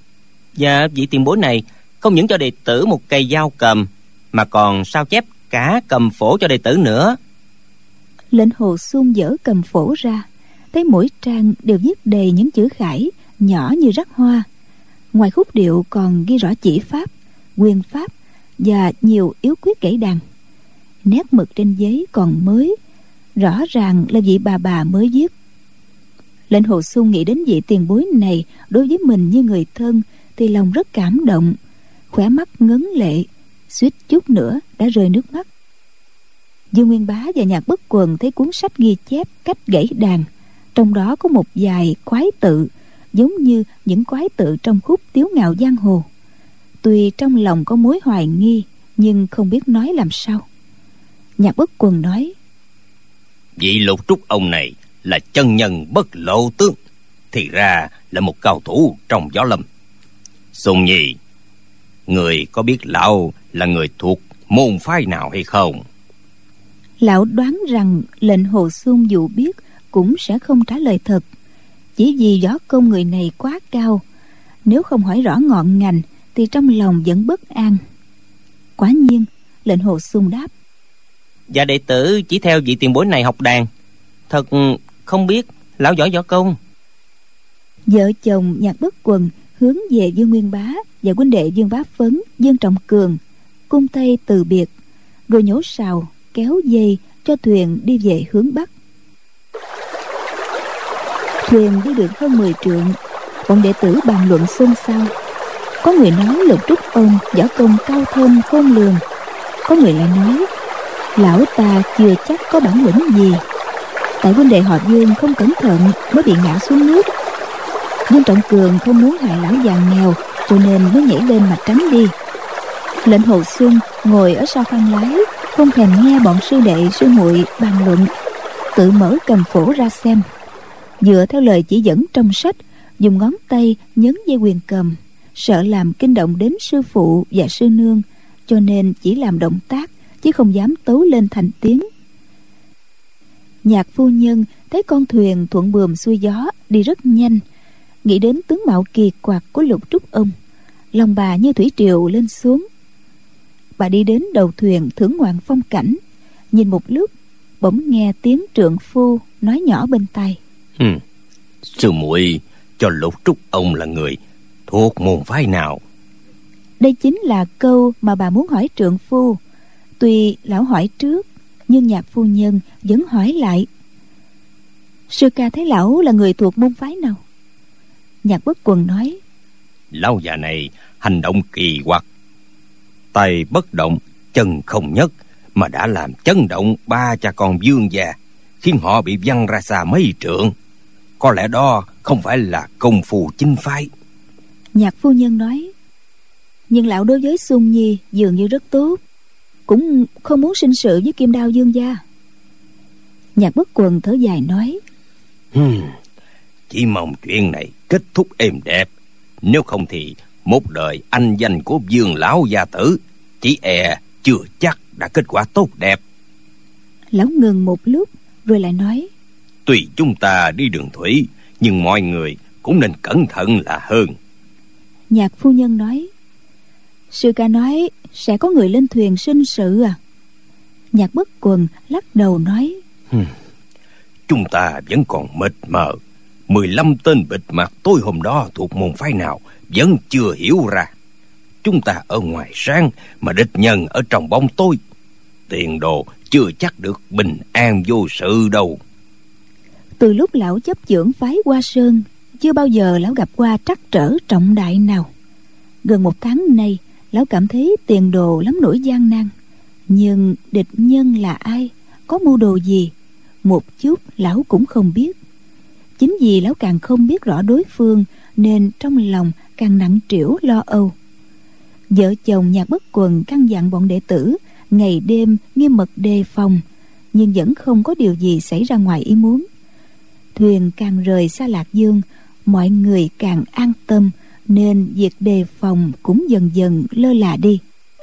D: Dạ, vị tiền bối này không những cho đệ tử một cây dao cầm, mà còn sao chép cả cầm phổ cho đệ tử nữa.
B: Lệnh Hồ Sung dở cầm phổ ra, thấy mỗi trang đều viết đầy những chữ khải nhỏ như rắc hoa. Ngoài khúc điệu còn ghi rõ chỉ pháp, quyền pháp và nhiều yếu quyết gãy đàn. Nét mực trên giấy còn mới, rõ ràng là vị bà bà mới viết. Lệnh Hồ Sung nghĩ đến vị tiền bối này đối với mình như người thân thì lòng rất cảm động, khóe mắt ngấn lệ, suýt chút nữa đã rơi nước mắt. Dương Nguyên Bá và Nhạc Bất Quần thấy cuốn sách ghi chép cách gãy đàn, trong đó có một vài quái tự giống như những quái tự trong khúc Tiếu Ngạo Giang Hồ. Tuy trong lòng có mối hoài nghi, nhưng không biết nói làm sao. Nhạc Bất Quần nói:
C: Vị Lục Trúc ông này là chân nhân bất lộ tướng, thì ra là một cao thủ trong võ lâm. Sùng Nhi, người có biết lão là người thuộc môn phái nào hay không?
B: Lão đoán rằng Lệnh Hồ Sung dù biết cũng sẽ không trả lời thật, chỉ vì võ công người này quá cao, nếu không hỏi rõ ngọn ngành thì trong lòng vẫn bất an. Quả nhiên Lệnh Hồ Sung đáp:
D: Dạ, đệ tử chỉ theo vị tiền bối này học đàn, thật không biết lão giỏi võ công.
B: Vợ chồng Nhạc Bất Quần hướng về Dương Nguyên Bá và huynh đệ Dương Bá Phấn, Dương Trọng Cường cung tay từ biệt, rồi nhổ sào kéo dây cho thuyền đi về hướng bắc. Thuyền đi được hơn mười trượng, bọn đệ tử bàn luận xôn xao. Có người nói Lục Trúc ông võ công cao thâm khôn lường, có người lại nói lão ta chưa chắc có bản lĩnh gì, tại huynh đệ họ Dương không cẩn thận mới bị ngã xuống nước. Dương Trọng Cường không muốn hại lão già nghèo, cho nên mới nhảy lên mà tránh đi. Lệnh Hồ Xuân ngồi ở sau khoang lái, không thèm nghe bọn sư đệ sư muội bàn luận, tự mở cầm phổ ra xem, dựa theo lời chỉ dẫn trong sách, dùng ngón tay nhấn dây quyền cầm, sợ làm kinh động đến sư phụ và sư nương, cho nên chỉ làm động tác chứ không dám tấu lên thành tiếng. Nhạc phu nhân thấy con thuyền thuận buồm xuôi gió đi rất nhanh, nghĩ đến tướng mạo kỳ quặc của Lục Trúc ông, lòng bà như thủy triều lên xuống. Bà đi đến đầu thuyền thưởng ngoạn phong cảnh, nhìn một lúc bỗng nghe tiếng trượng phu nói nhỏ bên tai:
C: ừ, sư muội cho Lục Trúc ông là người thuộc môn phái nào?
B: Đây chính là câu mà bà muốn hỏi trượng phu. Tuy lão hỏi trước, nhưng Nhạc phu nhân vẫn hỏi lại: sư ca thấy lão là người thuộc môn phái nào? Nhạc Bất Quần nói:
C: lão già này hành động kỳ quặc, tay bất động chân không nhấc, mà đã làm chấn động ba cha con Dương gia, khiến họ bị văng ra xa mấy trượng. có lẽ đó không phải là công phu chính phái.
B: Nhạc phu nhân nói: Nhưng lão đối với Xuân Nhi dường như rất tốt, cũng không muốn sinh sự với Kim Đao Dương gia. Nhạc Bất Quần thở dài nói:
C: hmm, Chỉ mong chuyện này kết thúc êm đẹp. Nếu không thì một đời anh danh của Dương lão gia tử chỉ e chưa chắc đã kết quả tốt đẹp.
B: Lão ngừng một lúc rồi lại nói:
C: Tuy chúng ta đi đường thủy, nhưng mọi người cũng nên cẩn thận là hơn.
B: Nhạc phu nhân nói: Sư ca nói sẽ có người lên thuyền sinh sự à? Nhạc Bất Quần lắc đầu nói:
C: hmm, Chúng ta vẫn còn mịt mờ. Mười lăm tên bịt mặt tối hôm đó thuộc môn phái nào vẫn chưa hiểu ra. Chúng ta ở ngoài sáng mà địch nhân ở trong bóng tối. Tiền đồ chưa chắc được bình an vô sự đâu.
B: Từ lúc lão chấp chưởng phái Hoa Sơn, chưa bao giờ lão gặp qua trắc trở trọng đại nào. Gần một tháng nay, lão cảm thấy tiền đồ lắm nỗi gian nan. Nhưng địch nhân là ai, có mưu đồ gì, một chút lão cũng không biết. Chính vì lão càng không biết rõ đối phương, nên trong lòng càng nặng trĩu lo âu. Vợ chồng Nhạc Bất Quần căn dặn bọn đệ tử ngày đêm nghiêm mật đề phòng, nhưng vẫn không có điều gì xảy ra ngoài ý muốn. Thuyền càng rời xa Lạc Dương, mọi người càng an tâm, nên việc đề phòng cũng dần dần lơ là đi.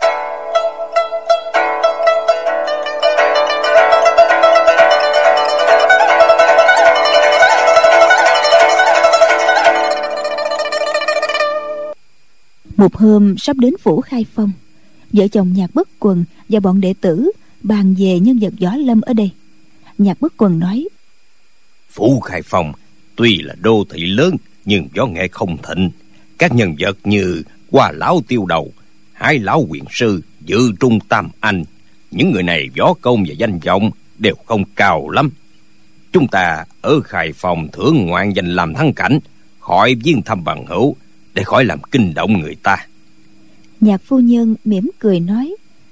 B: Một hôm sắp đến phủ Khai Phong, vợ chồng Nhạc Bất Quần và bọn đệ tử bàn về nhân vật võ lâm ở đây. Nhạc Bất Quần nói:
C: Phủ Khai Phong tuy là đô thị lớn, nhưng võ nghệ không thịnh. Các nhân vật như Hoa lão Tiêu Đầu, Hải lão Quyền sư, Dự Trung Tam Anh, những người này võ công và danh vọng đều không cao lắm. Chúng ta ở Khai Phong thưởng ngoạn danh làm thắng cảnh, khỏi viên thăm bằng hữu, để khỏi làm kinh động người ta.
B: Nhạc phu nhân mỉm cười nói: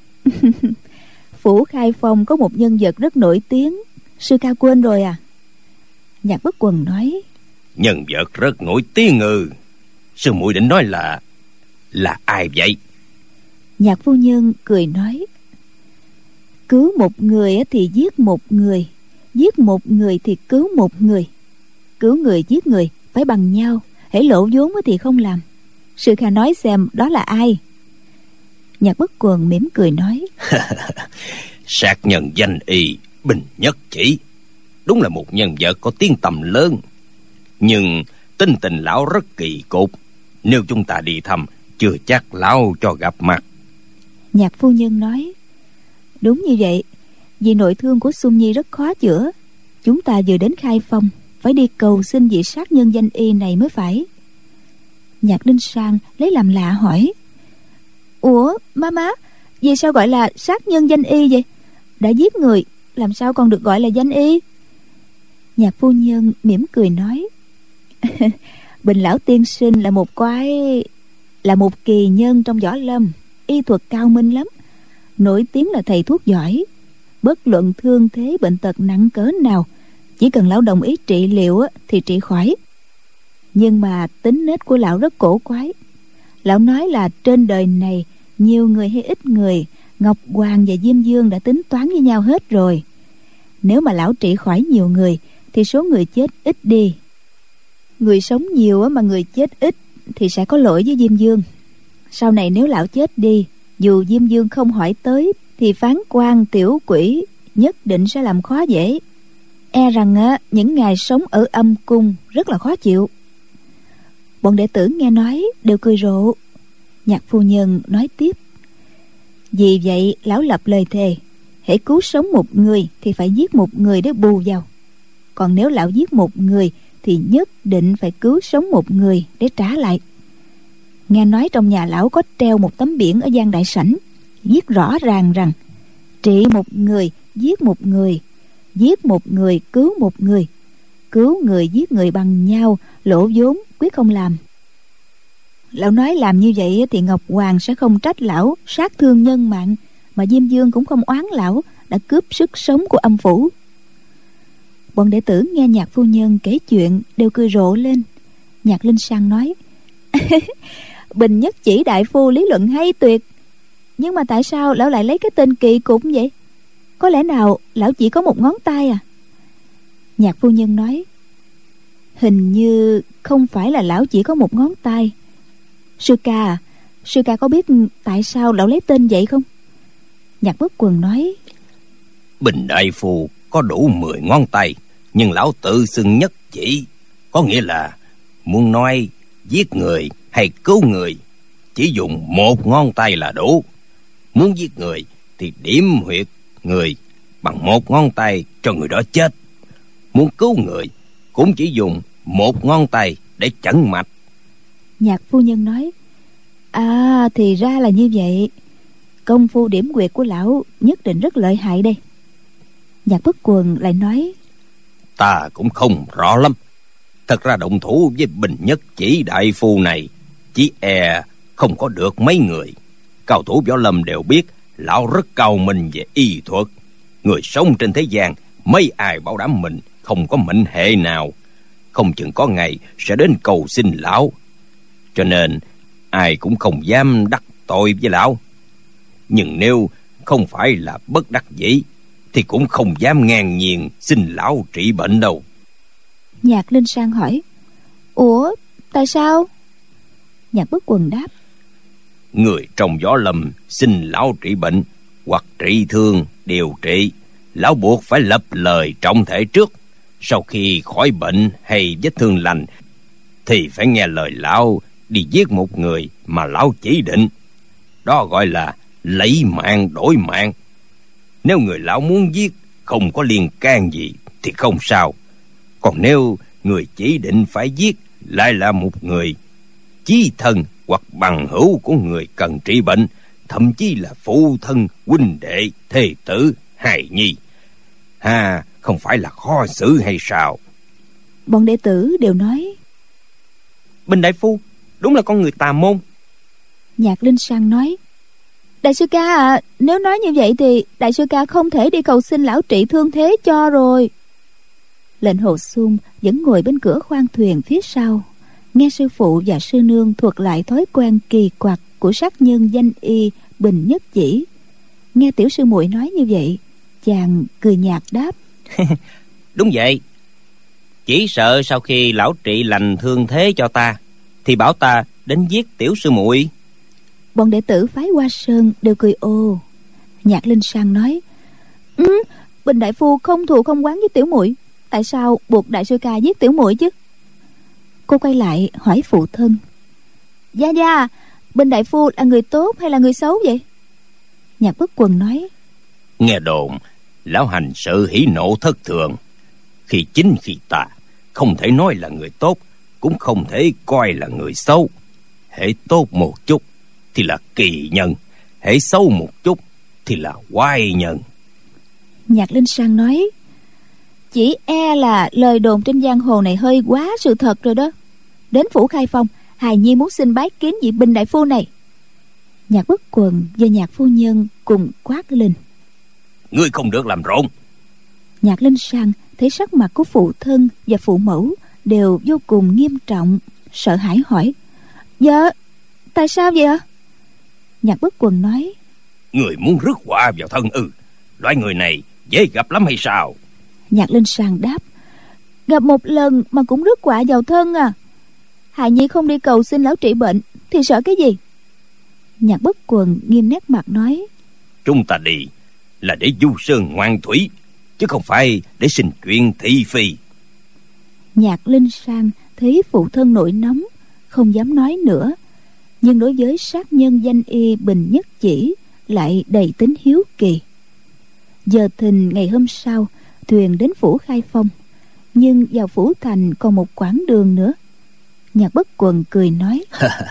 B: Phủ Khai Phong có một nhân vật rất nổi tiếng, sư ca quên rồi à? Nhạc Bất Quần nói:
C: Nhân vật rất nổi tiếng ư? Sư muội định nói là Là ai vậy?
B: Nhạc phu nhân cười nói: Cứu một người thì giết một người, giết một người thì cứu một người. Cứu người giết người phải bằng nhau, hễ lỗ vốn thì không làm. Sư ca nói xem đó là ai? Nhạc Bất Quần mỉm cười nói:
C: Sát nhân danh y Bình Nhất Chỉ, đúng là một nhân vật có tiếng tầm lớn. Nhưng tính tình lão rất kỳ cục, nếu chúng ta đi thăm chưa chắc lão cho gặp mặt.
B: Nhạc phu nhân nói: Đúng như vậy, vì nội thương của Xuân Nhi rất khó chữa. Chúng ta vừa đến Khai Phong, phải đi cầu xin vị sát nhân danh y này mới phải. Nhạc Đinh Sang lấy làm lạ hỏi: Ủa má má, vì sao gọi là sát nhân danh y vậy? Đã giết người, làm sao còn được gọi là danh y? Nhạc phu nhân mỉm cười nói: Bình lão tiên sinh là một quái Là một kỳ nhân trong võ lâm, y thuật cao minh lắm, nổi tiếng là thầy thuốc giỏi. Bất luận thương thế bệnh tật nặng cỡ nào, chỉ cần lão đồng ý trị liệu thì trị khỏi. Nhưng mà tính nết của lão rất cổ quái. Lão nói là trên đời này, nhiều người hay ít người, Ngọc Hoàng và Diêm Dương đã tính toán với nhau hết rồi. Nếu mà lão trị khỏi nhiều người thì số người chết ít đi. Người sống nhiều mà người chết ít thì sẽ có lỗi với Diêm Dương. Sau này nếu lão chết đi, dù Diêm Dương không hỏi tới, thì phán quan tiểu quỷ nhất định sẽ làm khó dễ. E rằng á, những ngày sống ở âm cung rất là khó chịu. Bọn đệ tử nghe nói đều cười rộ. Nhạc phu nhân nói tiếp: Vì vậy lão lập lời thề, hễ cứu sống một người thì phải giết một người để bù vào. Còn nếu lão giết một người thì nhất định phải cứu sống một người để trả lại. Nghe nói trong nhà lão có treo một tấm biển ở gian đại sảnh, viết rõ ràng rằng: trị một người giết một người, giết một người cứu một người, cứu người giết người bằng nhau, lỗ vốn quyết không làm. Lão nói làm như vậy thì Ngọc Hoàng sẽ không trách lão sát thương nhân mạng, mà Diêm Dương cũng không oán lão đã cướp sức sống của âm phủ. Bọn đệ tử nghe Nhạc phu nhân kể chuyện đều cười rộ lên. Nhạc Linh Sang nói: Bình Nhất Chỉ đại phu lý luận hay tuyệt, nhưng mà tại sao lão lại lấy cái tên kỳ cục vậy? Có lẽ nào lão chỉ có một ngón tay à? Nhạc phu nhân nói: Hình như không phải là lão chỉ có một ngón tay. Sư ca à, sư ca có biết tại sao lão lấy tên vậy không? Nhạc Bất Quần nói:
C: Bình đại phu có đủ mười ngón tay, nhưng lão tự xưng nhất chỉ, có nghĩa là muốn nói giết người hay cứu người chỉ dùng một ngón tay là đủ. Muốn giết người thì điểm huyệt người bằng một ngón tay cho người đó chết. Muốn cứu người cũng chỉ dùng một ngón tay để chẩn mạch.
B: Nhạc phu nhân nói: À, thì ra là như vậy. Công phu điểm huyệt của lão nhất định rất lợi hại đây. Nhạc Bất Quần lại nói:
C: Ta cũng không rõ lắm. Thật ra động thủ với Bình Nhất Chỉ đại phu này chỉ e không có được mấy người. Cao thủ võ lâm đều biết lão rất cao minh về y thuật. Người sống trên thế gian mấy ai bảo đảm mình không có mệnh hệ nào. Không chừng có ngày sẽ đến cầu xin lão. Cho nên ai cũng không dám đắc tội với lão. Nhưng nếu không phải là bất đắc dĩ thì cũng không dám ngang nhiên xin lão trị bệnh đâu.
B: Nhạc Linh Sang hỏi: Ủa, tại sao? Nhạc Bất Quần đáp:
C: Người trong võ lâm xin lão trị bệnh hoặc trị thương điều trị, lão buộc phải lập lời trọng thể trước. Sau khi khỏi bệnh hay vết thương lành thì phải nghe lời lão đi giết một người mà lão chỉ định. Đó gọi là lấy mạng đổi mạng. Nếu người lão muốn giết không có liên can gì thì không sao. Còn nếu người chỉ định phải giết lại là một người chí thân hoặc bằng hữu của người cần trị bệnh, thậm chí là phụ thân, huynh đệ, thê tử, hài nhi, ha, không phải là khó xử hay sao?
B: Bọn đệ tử đều nói:
D: Bình đại phu đúng là con người tà môn.
B: Nhạc Linh Sang nói: Đại sư ca à, nếu nói như vậy thì đại sư ca không thể đi cầu xin lão trị thương thế cho rồi. Lệnh Hồ Xung vẫn ngồi bên cửa khoang thuyền phía sau, nghe sư phụ và sư nương thuật lại thói quen kỳ quặc của sát nhân danh y Bình Nhất Chỉ. Nghe tiểu sư muội nói như vậy, chàng cười nhạt đáp:
D: Đúng vậy. Chỉ sợ sau khi lão trị lành thương thế cho ta thì bảo ta đến giết tiểu sư muội.
B: Bọn đệ tử phái Hoa Sơn đều cười ồ. Nhạc Linh Sang nói: Ừ, Bình đại phu không thù không oán với tiểu muội, tại sao buộc đại sư ca giết tiểu muội chứ? Cô quay lại hỏi phụ thân: Gia Gia, Bình đại phu là người tốt hay là người xấu vậy? Nhạc Bất Quần nói:
C: Nghe đồn lão hành sự hỉ nộ thất thường, khi chính khi tà, không thể nói là người tốt, cũng không thể coi là người xấu. Hễ tốt một chút thì là kỳ nhân, hễ xấu một chút thì là oai nhân.
B: Nhạc Linh Sang nói: Chỉ e là lời đồn trên giang hồ này hơi quá sự thật rồi đó. Đến phủ Khai Phong, hài nhi muốn xin bái kiến vị Bình đại phu này. Nhạc Bất Quần và Nhạc phu nhân cùng quát lên:
C: Ngươi không được làm rộn.
B: Nhạc Linh Sang thấy sắc mặt của phụ thân và phụ mẫu đều vô cùng nghiêm trọng, sợ hãi hỏi: Dạ, tại sao vậy ạ? Nhạc Bất Quần nói:
C: Người muốn rước họa vào thân ư? Loại người này dễ gặp lắm hay sao?
B: Nhạc Linh Sang đáp: Gặp một lần mà cũng rước họa vào thân à? Hài nhi không đi cầu xin lão trị bệnh thì sợ cái gì? Nhạc Bất Quần nghiêm nét mặt nói:
C: Chúng ta đi là để du sơn ngoan thủy, chứ không phải để sinh chuyện thị phi.
B: Nhạc Linh Sang thấy phụ thân nổi nóng, không dám nói nữa, nhưng đối với sát nhân danh y Bình Nhất Chỉ lại đầy tính hiếu kỳ. Giờ thìn ngày hôm sau, thuyền đến phủ Khai Phong, nhưng vào phủ thành còn một quãng đường nữa. Nhạc Bất Quần cười nói: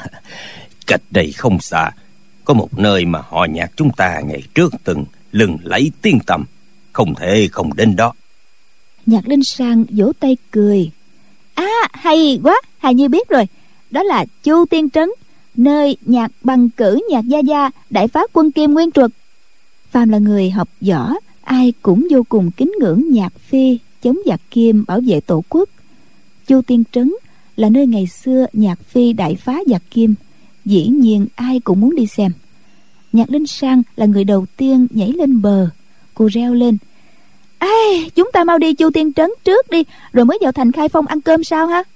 C: Cách đây không xa, có một nơi mà họ Nhạc chúng ta ngày trước từng lừng lẫy tiếng tăm, không thể không đến đó.
B: Nhạc Linh Sang vỗ tay cười: À, hay quá, hài nhi biết rồi. Đó là Chu Tiên Trấn, nơi Nhạc bằng cử Nhạc Gia Gia đại phá quân Kim Nguyên Truật. Phàm là người học võ, ai cũng vô cùng kính ngưỡng Nhạc phi chống giặc Kim, bảo vệ tổ quốc. Chu Tiên Trấn là nơi ngày xưa Nhạc Phi đại phá giặc Kim, dĩ nhiên ai cũng muốn đi xem. Nhạc Linh Sang là người đầu tiên nhảy lên bờ. Cô reo lên: "Ai, chúng ta mau đi Chu Tiên Trấn trước đi, rồi mới vào thành Khai Phong ăn cơm sao ha?"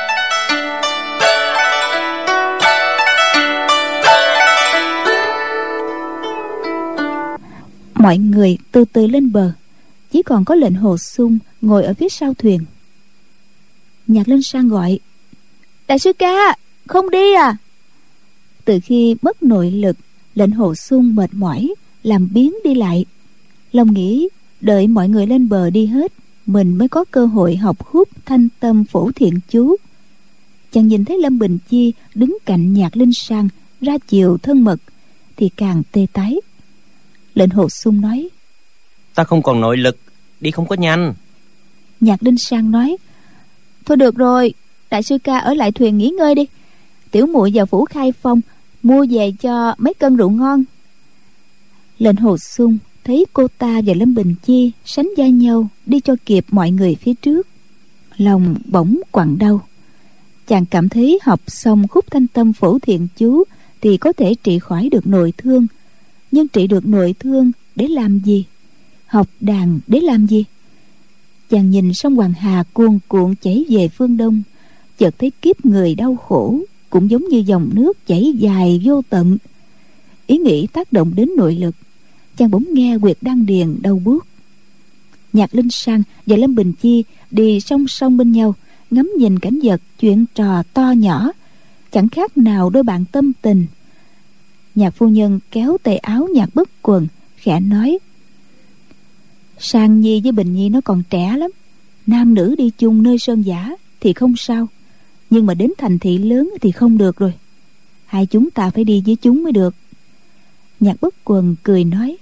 B: Mọi người từ từ lên bờ, chỉ còn có lệnh Hồ Xung ngồi ở phía sau thuyền. Nhạc Linh Sang gọi: "Đại sư ca, không đi à?" Từ khi mất nội lực, lệnh Hồ Xung mệt mỏi, làm biếng đi lại. Lòng nghĩ đợi mọi người lên bờ đi hết, mình mới có cơ hội học khúc Thanh Tâm Phổ Thiện Chú. Chàng nhìn thấy Lâm Bình Chi đứng cạnh Nhạc Linh Sang ra chiều thân mật thì càng tê tái. Lệnh Hồ Xung nói:
D: "Ta không còn nội lực, đi không có nhanh."
B: Nhạc Linh Sang nói: "Thôi được rồi, đại sư ca ở lại thuyền nghỉ ngơi đi. Tiểu muội vào phủ Khai Phong mua về cho mấy cân rượu ngon." Lệnh Hồ Xung thấy cô ta và Lâm Bình Chi sánh vai nhau đi cho kịp mọi người phía trước, lòng bỗng quặn đau. Chàng cảm thấy học xong khúc Thanh Tâm Phổ Thiện Chú thì có thể trị khỏi được nội thương, nhưng trị được nội thương để làm gì? Học đàn để làm gì? Chàng nhìn sông Hoàng Hà cuồn cuộn chảy về phương đông, chợt thấy kiếp người đau khổ cũng giống như dòng nước chảy dài vô tận. Ý nghĩ tác động đến nội lực, chàng bỗng nghe huyệt đan điền đau buốt. Nhạc Linh Sang và Lâm Bình Chi đi song song bên nhau, ngắm nhìn cảnh vật chuyện trò to nhỏ, chẳng khác nào đôi bạn tâm tình. Nhạc phu nhân kéo tay áo Nhạc Bất Quần, khẽ nói: "Sang Nhi với Bình Nhi nó còn trẻ lắm, nam nữ đi chung nơi sơn giả thì không sao, nhưng mà đến thành thị lớn thì không được rồi. Hai chúng ta phải đi với chúng mới được." Nhạc Bất Quần cười nói: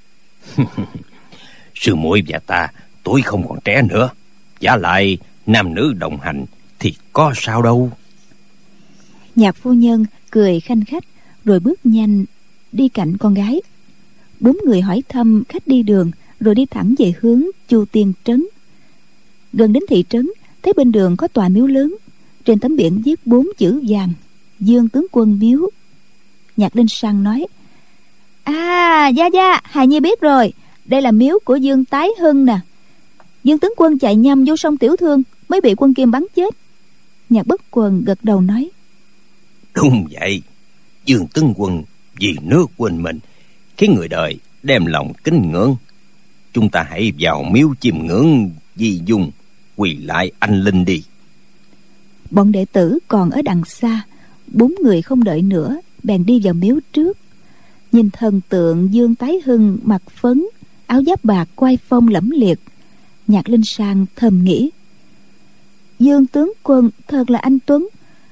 C: "Sư muội và ta tuổi không còn trẻ nữa, giả lại nam nữ đồng hành thì có sao đâu."
B: Nhạc phu nhân cười khanh khách rồi bước nhanh đi cạnh con gái. Bốn người hỏi thăm khách đi đường rồi đi thẳng về hướng Chu Tiên Trấn. Gần đến thị trấn, thấy bên đường có tòa miếu lớn, trên tấm biển viết bốn chữ vàng: Dương Tướng Quân Miếu. Nhạc Linh Sang nói: "À, gia gia, hài nhi biết rồi, đây là miếu của Dương Tái Hưng nè. Dương tướng quân chạy nhầm vô sông Tiểu Thương mới bị quân Kim bắn chết." Nhạc Bất Quần gật đầu nói:
C: "Đúng vậy, Dương tướng quân vì nước quên mình, khiến người đời đem lòng kính ngưỡng. Chúng ta hãy vào miếu chiêm ngưỡng di dung, quỳ lại anh linh đi."
B: Bọn đệ tử còn ở đằng xa, bốn người không đợi nữa bèn đi vào miếu trước. Nhìn thần tượng Dương Tái Hưng mặc phấn, áo giáp bạc quai phong lẫm liệt, Nhạc Linh Sang thầm nghĩ: Dương tướng quân thật là anh tuấn.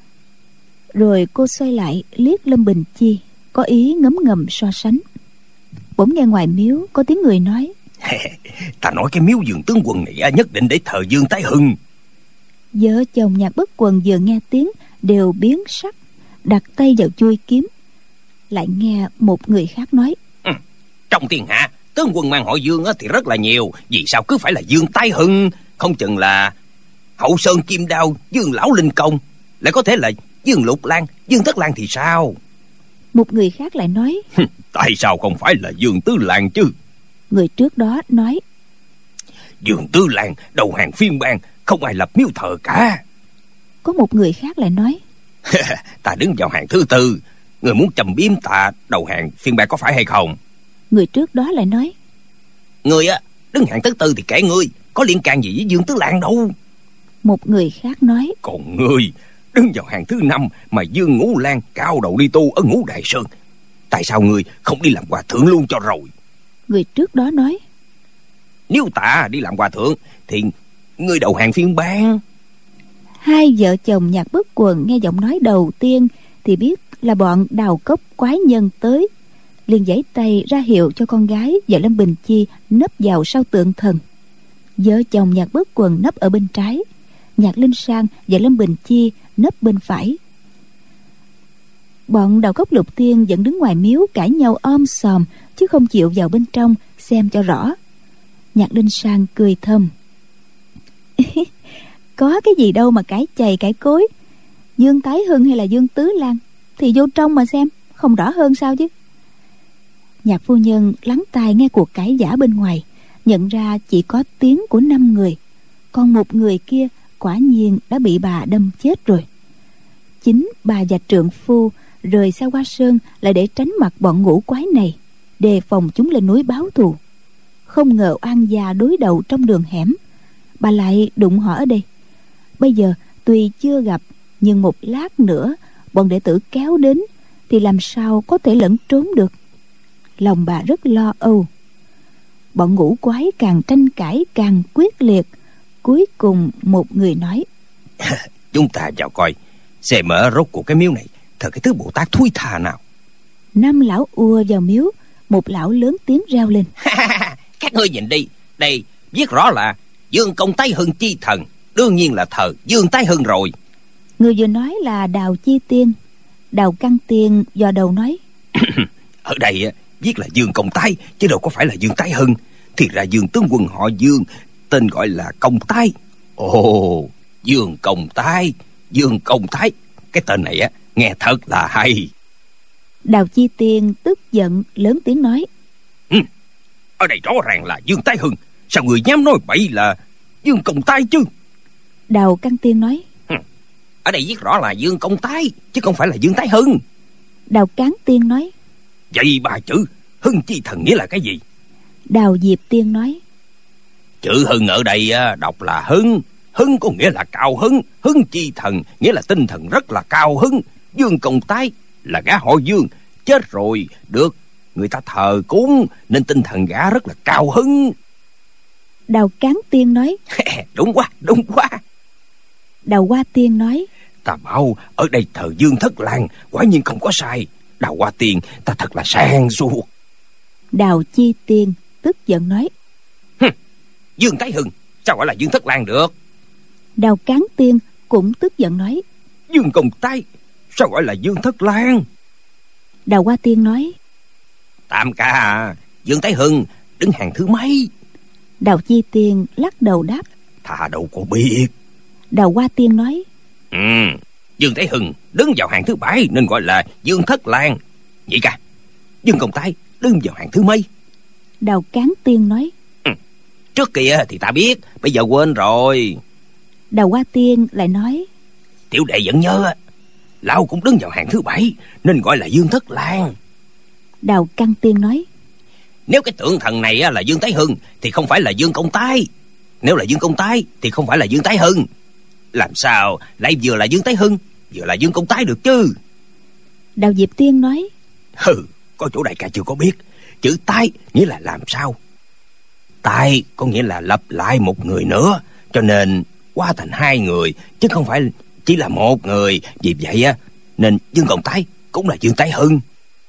B: Rồi cô xoay lại liếc Lâm Bình Chi, có ý ngấm ngầm so sánh. Bỗng nghe ngoài miếu có tiếng người nói:
C: "Ta nói cái miếu Dương tướng quân này nhất định để thờ Dương Tái Hưng."
B: Vợ chồng Nhạc Bất Quần vừa nghe tiếng đều biến sắc, đặt tay vào chuôi kiếm. Lại nghe một người khác nói:
C: ừ, "Trong thiên hạ tướng quân mang họ Dương thì rất là nhiều, vì sao cứ phải là Dương Tái Hưng? Không chừng là Hậu Sơn Kim Đao Dương Lão Linh Công, lại có thể là Dương Lục Lan, Dương Thất Lan thì sao?"
B: Một người khác lại nói:
C: "Tại sao không phải là Dương Tứ Lan chứ?"
B: Người trước đó nói:
C: "Dương Tứ Lan đầu hàng phiên bang, không ai lập miếu thờ cả."
B: Có một người khác lại nói:
C: "Ta đứng vào hàng thứ tư, người muốn châm biếm ta đầu hàng phiên bang có phải hay không?"
B: Người trước đó lại nói:
C: "Người á đứng hàng thứ tư thì kể ngươi, có liên can gì với Dương Tứ Lan đâu."
B: Một người khác nói:
C: "Còn ngươi đứng vào hàng thứ năm mà Dương Ngũ Lan cao đầu đi tu ở Ngũ Đại Sơn, tại sao ngươi không đi làm hòa thượng luôn cho rồi?"
B: Người trước đó nói:
C: "Nếu ta đi làm hòa thượng thì ngươi đầu hàng phiên bang."
B: Hai vợ chồng Nhạc Bất Quần nghe giọng nói đầu tiên thì biết là bọn Đào Cốc quái nhân tới, liền giãy tay ra hiệu cho con gái và Lâm Bình Chi nấp vào sau tượng thần. Vợ chồng Nhạc Bất Quần nấp ở bên trái, Nhạc Linh Sang và Lâm Bình Chi nấp bên phải. Bọn Đào Cốc Lục Tiên vẫn đứng ngoài miếu cãi nhau om sòm, chứ không chịu vào bên trong xem cho rõ. Nhạc Linh Sang cười thầm: Có cái gì đâu mà cãi chày cãi cối. Dương Tái Hưng hay là Dương Tứ Lan thì vô trong mà xem, không rõ hơn sao chứ. Nhạc phu nhân lắng tai nghe cuộc cãi giả bên ngoài, nhận ra chỉ có tiếng của năm người, còn một người kia quả nhiên đã bị bà đâm chết rồi. Chính bà và trượng phu rời xa Hoa Sơn lại để tránh mặt bọn ngũ quái này, đề phòng chúng lên núi báo thù. Không ngờ oan gia đối đầu trong đường hẻm, bà lại đụng họ ở đây. Bây giờ tuy chưa gặp, nhưng một lát nữa bọn đệ tử kéo đến thì làm sao có thể lẫn trốn được. Lòng bà rất lo âu. Bọn ngũ quái càng tranh cãi càng quyết liệt. Cuối cùng một người nói:
C: Chúng ta vào coi xem mở rốt cuộc cái miếu này thật cái thứ Bồ Tát thúi tha nào.
B: Năm lão ùa vào miếu. Một lão lớn tiếng reo lên:
D: Các ngươi nhìn đi, đây viết rõ là Dương Công Tái Hưng chi thần, đương nhiên là thờ Dương Tái Hưng rồi.
B: Người vừa nói là Đào Chi Tiên. Đào Căn Tiên dò đầu nói:
C: Ở đây á, viết là Dương Công Tái chứ đâu có phải là Dương Tái Hưng. Thì ra Dương tướng quân họ Dương, tên gọi là Công Tái. Ồ, Dương Công Tái, Dương Công Tái, cái tên này á nghe thật là hay.
B: Đào Chi Tiên tức giận lớn tiếng nói:
C: ừ, Ở đây rõ ràng là Dương Tái Hưng, sao người dám nói bậy là Dương Công Tái chứ?
B: Đào Căn Tiên nói:
D: ừ, Ở đây viết rõ là Dương Công Tái chứ không phải là Dương Tái Hưng.
B: Đào Cán Tiên nói:
C: Vậy ba chữ Hưng chi thần nghĩa là cái gì?
B: Đào Diệp Tiên nói:
C: Chữ Hưng ở đây đọc là hưng. Hưng có nghĩa là cao hứng. Hưng chi thần nghĩa là tinh thần rất là cao hứng. Dương Công Tái là gã họ Dương, chết rồi được người ta thờ cúng nên tinh thần gã rất là cao hứng.
B: Đào Cán Tiên nói:
C: Đúng quá, đúng quá.
B: Đào Hoa Tiên nói:
C: Ta bảo ở đây thờ Dương Thất Lan, quả nhiên không có sai. Đào Hoa Tiên ta thật là sang suốt.
B: Đào Chi Tiên tức giận nói:
C: Dương Tái Hưng sao gọi là Dương Thất Lan được?
B: Đào Cán Tiên cũng tức giận nói:
C: Dương Công Tái sao gọi là Dương Thất Lan?
B: Đào Hoa Tiên nói:
C: Tam ca à, Dương Tái Hưng đứng hàng thứ mấy?
B: Đào Chi Tiên lắc đầu đáp:
C: Thà đâu có biết.
B: Đào Hoa Tiên nói:
C: Ừ, Dương Tái Hưng đứng vào hàng thứ bảy nên gọi là Dương Thất Lan. Vậy ca, Dương Công Tái đứng vào hàng thứ mấy?
B: Đào Cán Tiên nói:
C: ừ, Trước kia thì ta biết, bây giờ quên rồi.
B: Đào Hoa Tiên lại nói:
C: Tiểu đệ vẫn nhớ, lão cũng đứng vào hàng thứ bảy nên gọi là Dương Thất Lan.
B: Đào Căn Tiên nói:
C: Nếu cái tượng thần này là Dương Tái Hưng thì không phải là Dương Công Tái. Nếu là Dương Công Tái thì không phải là Dương Tái Hưng. Làm sao lại vừa là Dương Tái Hưng vừa là Dương Công Tái được chứ?
B: Đào Diệp Tiên nói:
C: Hừ, có chỗ đại ca chưa có biết. Chữ tái nghĩa là làm sao. Tái có nghĩa là lập lại một người nữa, cho nên hóa thành hai người chứ không phải chỉ là một người. Vì vậy á nên Dương Công Tái cũng là Dương Tái Hưng.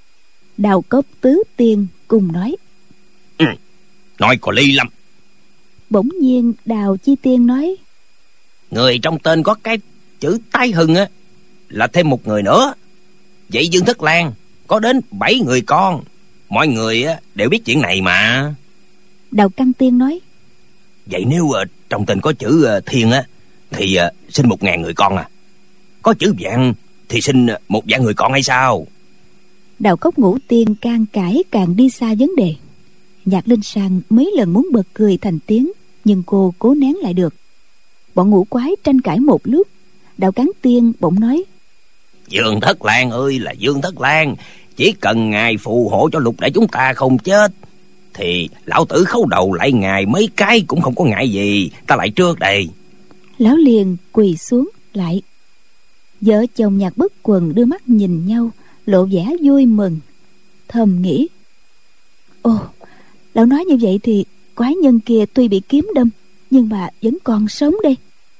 B: Đào Cốc Tứ Tiên cùng nói:
C: ừ, Nói có lý lắm.
B: Bỗng nhiên Đào Chi Tiên nói:
D: Người trong tên có cái chữ Tái Hưng á là thêm một người nữa. Vậy Dương Thất Lan có đến bảy người con. Mọi người á đều biết chuyện này mà.
B: Đào Căn Tiên nói:
C: Vậy nếu uh, trong tên có chữ uh, Thiên á thì uh, sinh một ngàn người con à? Có chữ Vạn thì sinh uh, một vạn người con hay sao?
B: Đào Cốc Ngũ Tiên càng cãi càng đi xa vấn đề. Nhạc Linh Sang mấy lần muốn bật cười thành tiếng, nhưng cô cố nén lại được. Bọn ngũ quái tranh cãi một lúc, Đào Cán Tiên bỗng nói:
C: Dương Thất Lan ơi là Dương Thất Lan, chỉ cần ngài phù hộ cho lục đệ chúng ta không chết thì lão tử khấu đầu lại ngài mấy cái cũng không có ngại gì. Ta lại trước đây.
B: Lão liền quỳ xuống lại. Vợ chồng Nhạc Bất Quần đưa mắt nhìn nhau, lộ vẻ vui mừng, thầm nghĩ: Ồ, lão nói như vậy thì quái nhân kia tuy bị kiếm đâm nhưng mà vẫn còn sống đây.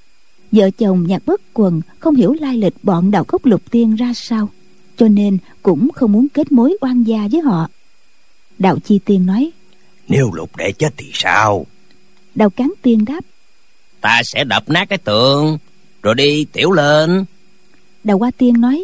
B: Vợ chồng Nhạc Bất Quần không hiểu lai lịch bọn Đào Cốc Lục Tiên ra sao, cho nên cũng không muốn kết mối oan gia với họ. Đào Chi Tiên nói:
C: Nếu lục đệ chết thì sao?
B: Đào Cán Tiên đáp:
D: Ta sẽ đập nát cái tượng rồi đi tiểu lên.
B: Đào Hoa Tiên nói: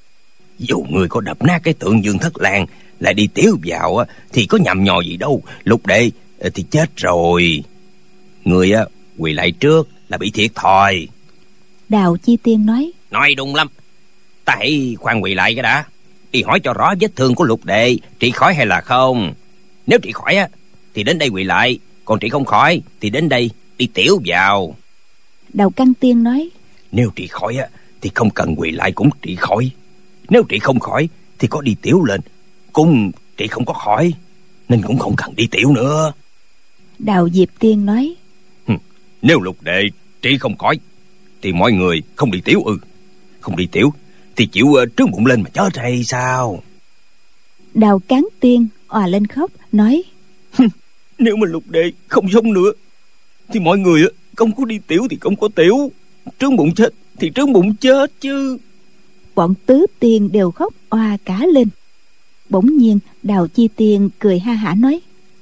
C: Dù người có đập nát cái tượng Dương Thất Lan lại đi tiểu vào thì có nhầm nhò gì đâu. Lục đệ thì chết rồi. Người quỳ lại trước
D: là bị thiệt thòi.
B: Đào Chi Tiên nói.
D: Nói đúng lắm. Ta hãy khoan quỳ lại cái đã. Đi hỏi cho rõ vết thương của Lục Đệ trị khỏi hay là không. Nếu trị khỏi á thì đến đây quỳ lại, còn trị không khỏi thì đến đây đi tiểu vào.
B: Đào Căn Tiên nói.
D: Nếu trị khỏi á thì không cần quỳ lại cũng trị khỏi. Nếu trị không khỏi thì có đi tiểu lên cũng trị không có khỏi, nên cũng không cần đi tiểu nữa.
B: Đào Diệp Tiên nói.
D: Nếu Lục Đệ trị không khỏi thì mọi người không đi tiểu ư? Không đi tiểu thì chịu uh, trướng bụng lên mà chết hay sao?
B: Đào Cán Tiên òa lên khóc nói.
D: Nếu mà Lục Đệ không sống nữa thì mọi người uh, không có đi tiểu thì không có tiểu, trướng bụng chết thì trướng bụng chết chứ.
B: Bọn Tứ Tiên đều khóc oa cả lên. Bỗng nhiên Đào Chi Tiên cười ha hả nói.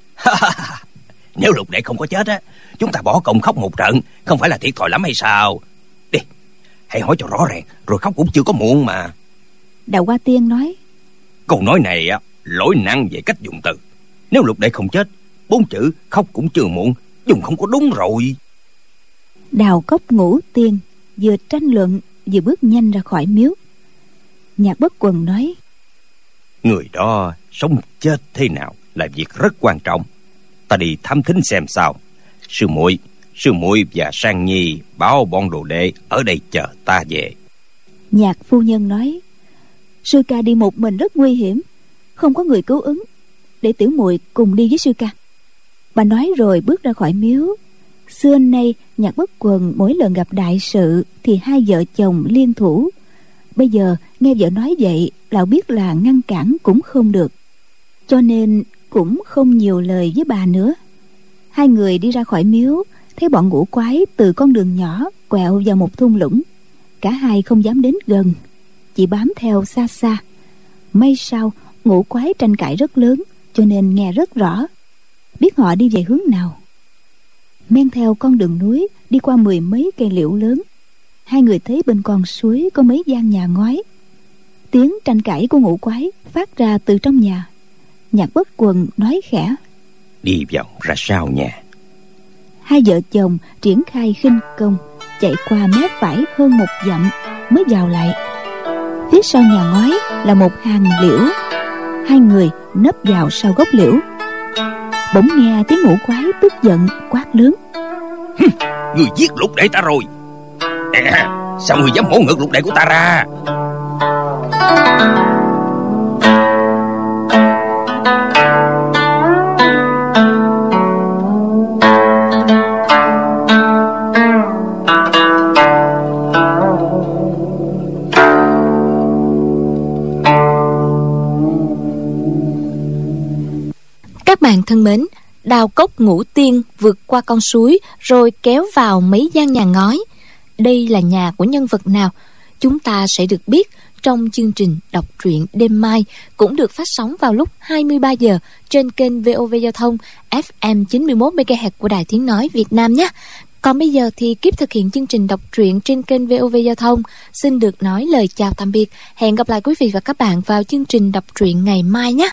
D: Nếu Lục Đệ không có chết á, chúng ta bỏ công khóc một trận, không phải là thiệt thòi lắm hay sao? Đi, hãy hỏi cho rõ ràng, rồi khóc cũng chưa có muộn mà.
B: Đào Hoa Tiên nói.
D: Câu nói này á, lỗi nặng về cách dùng từ. Nếu Lục Đệ không chết, bốn chữ khóc cũng chưa muộn dùng không có đúng rồi.
B: Đào Cốc Ngũ Tiên vừa tranh luận vừa bước nhanh ra khỏi miếu. Nhạc Bất Quần nói.
D: Người đó sống chết thế nào là việc rất quan trọng. Ta đi thám thính xem sao. Sư muội, sư muội và Sang Nhi bảo bọn đồ đệ ở đây chờ ta về.
B: Nhạc phu nhân nói. Sư ca đi một mình rất nguy hiểm, không có người cứu ứng, để tiểu muội cùng đi với sư ca. Bà nói rồi bước ra khỏi miếu. Xưa nay Nhạc Bất Quần mỗi lần gặp đại sự thì hai vợ chồng liên thủ. Bây giờ nghe vợ nói vậy, lão biết là ngăn cản cũng không được, cho nên cũng không nhiều lời với bà nữa. Hai người đi ra khỏi miếu, thấy bọn ngũ quái từ con đường nhỏ quẹo vào một thung lũng. Cả hai không dám đến gần, chỉ bám theo xa xa. May sao ngũ quái tranh cãi rất lớn, cho nên nghe rất rõ, biết họ đi về hướng nào. Men theo con đường núi đi qua mười mấy cây liễu lớn, hai người thấy bên con suối có mấy gian nhà ngói. Tiếng tranh cãi của ngũ quái phát ra từ trong nhà. Nhạc Bất Quần nói khẽ.
D: Đi vào ra sau nhà.
B: Hai vợ chồng triển khai khinh công, chạy qua mép phải hơn một dặm mới vào lại. Phía sau nhà ngói là một hàng liễu. Hai người nấp vào sau gốc liễu. Bỗng nghe tiếng ngũ quái tức giận quát lớn.
D: Người giết Lục Đệ ta rồi. À, sao người dám hổ ngược Lục Đệ của ta ra?
A: Các bạn thân mến, Đào Cốc Ngũ Tiên vượt qua con suối rồi kéo vào mấy gian nhà ngói. Đây là nhà của nhân vật nào? Chúng ta sẽ được biết trong chương trình đọc truyện đêm mai, cũng được phát sóng vào lúc hai mươi ba giờ trên kênh vê o vê Giao thông ép em chín mươi mốt mê ga héc của Đài Tiếng Nói Việt Nam nhé. Còn bây giờ thì Kiếp thực hiện chương trình đọc truyện trên kênh vê o vê Giao thông xin được nói lời chào tạm biệt. Hẹn gặp lại quý vị và các bạn vào chương trình đọc truyện ngày mai nhé.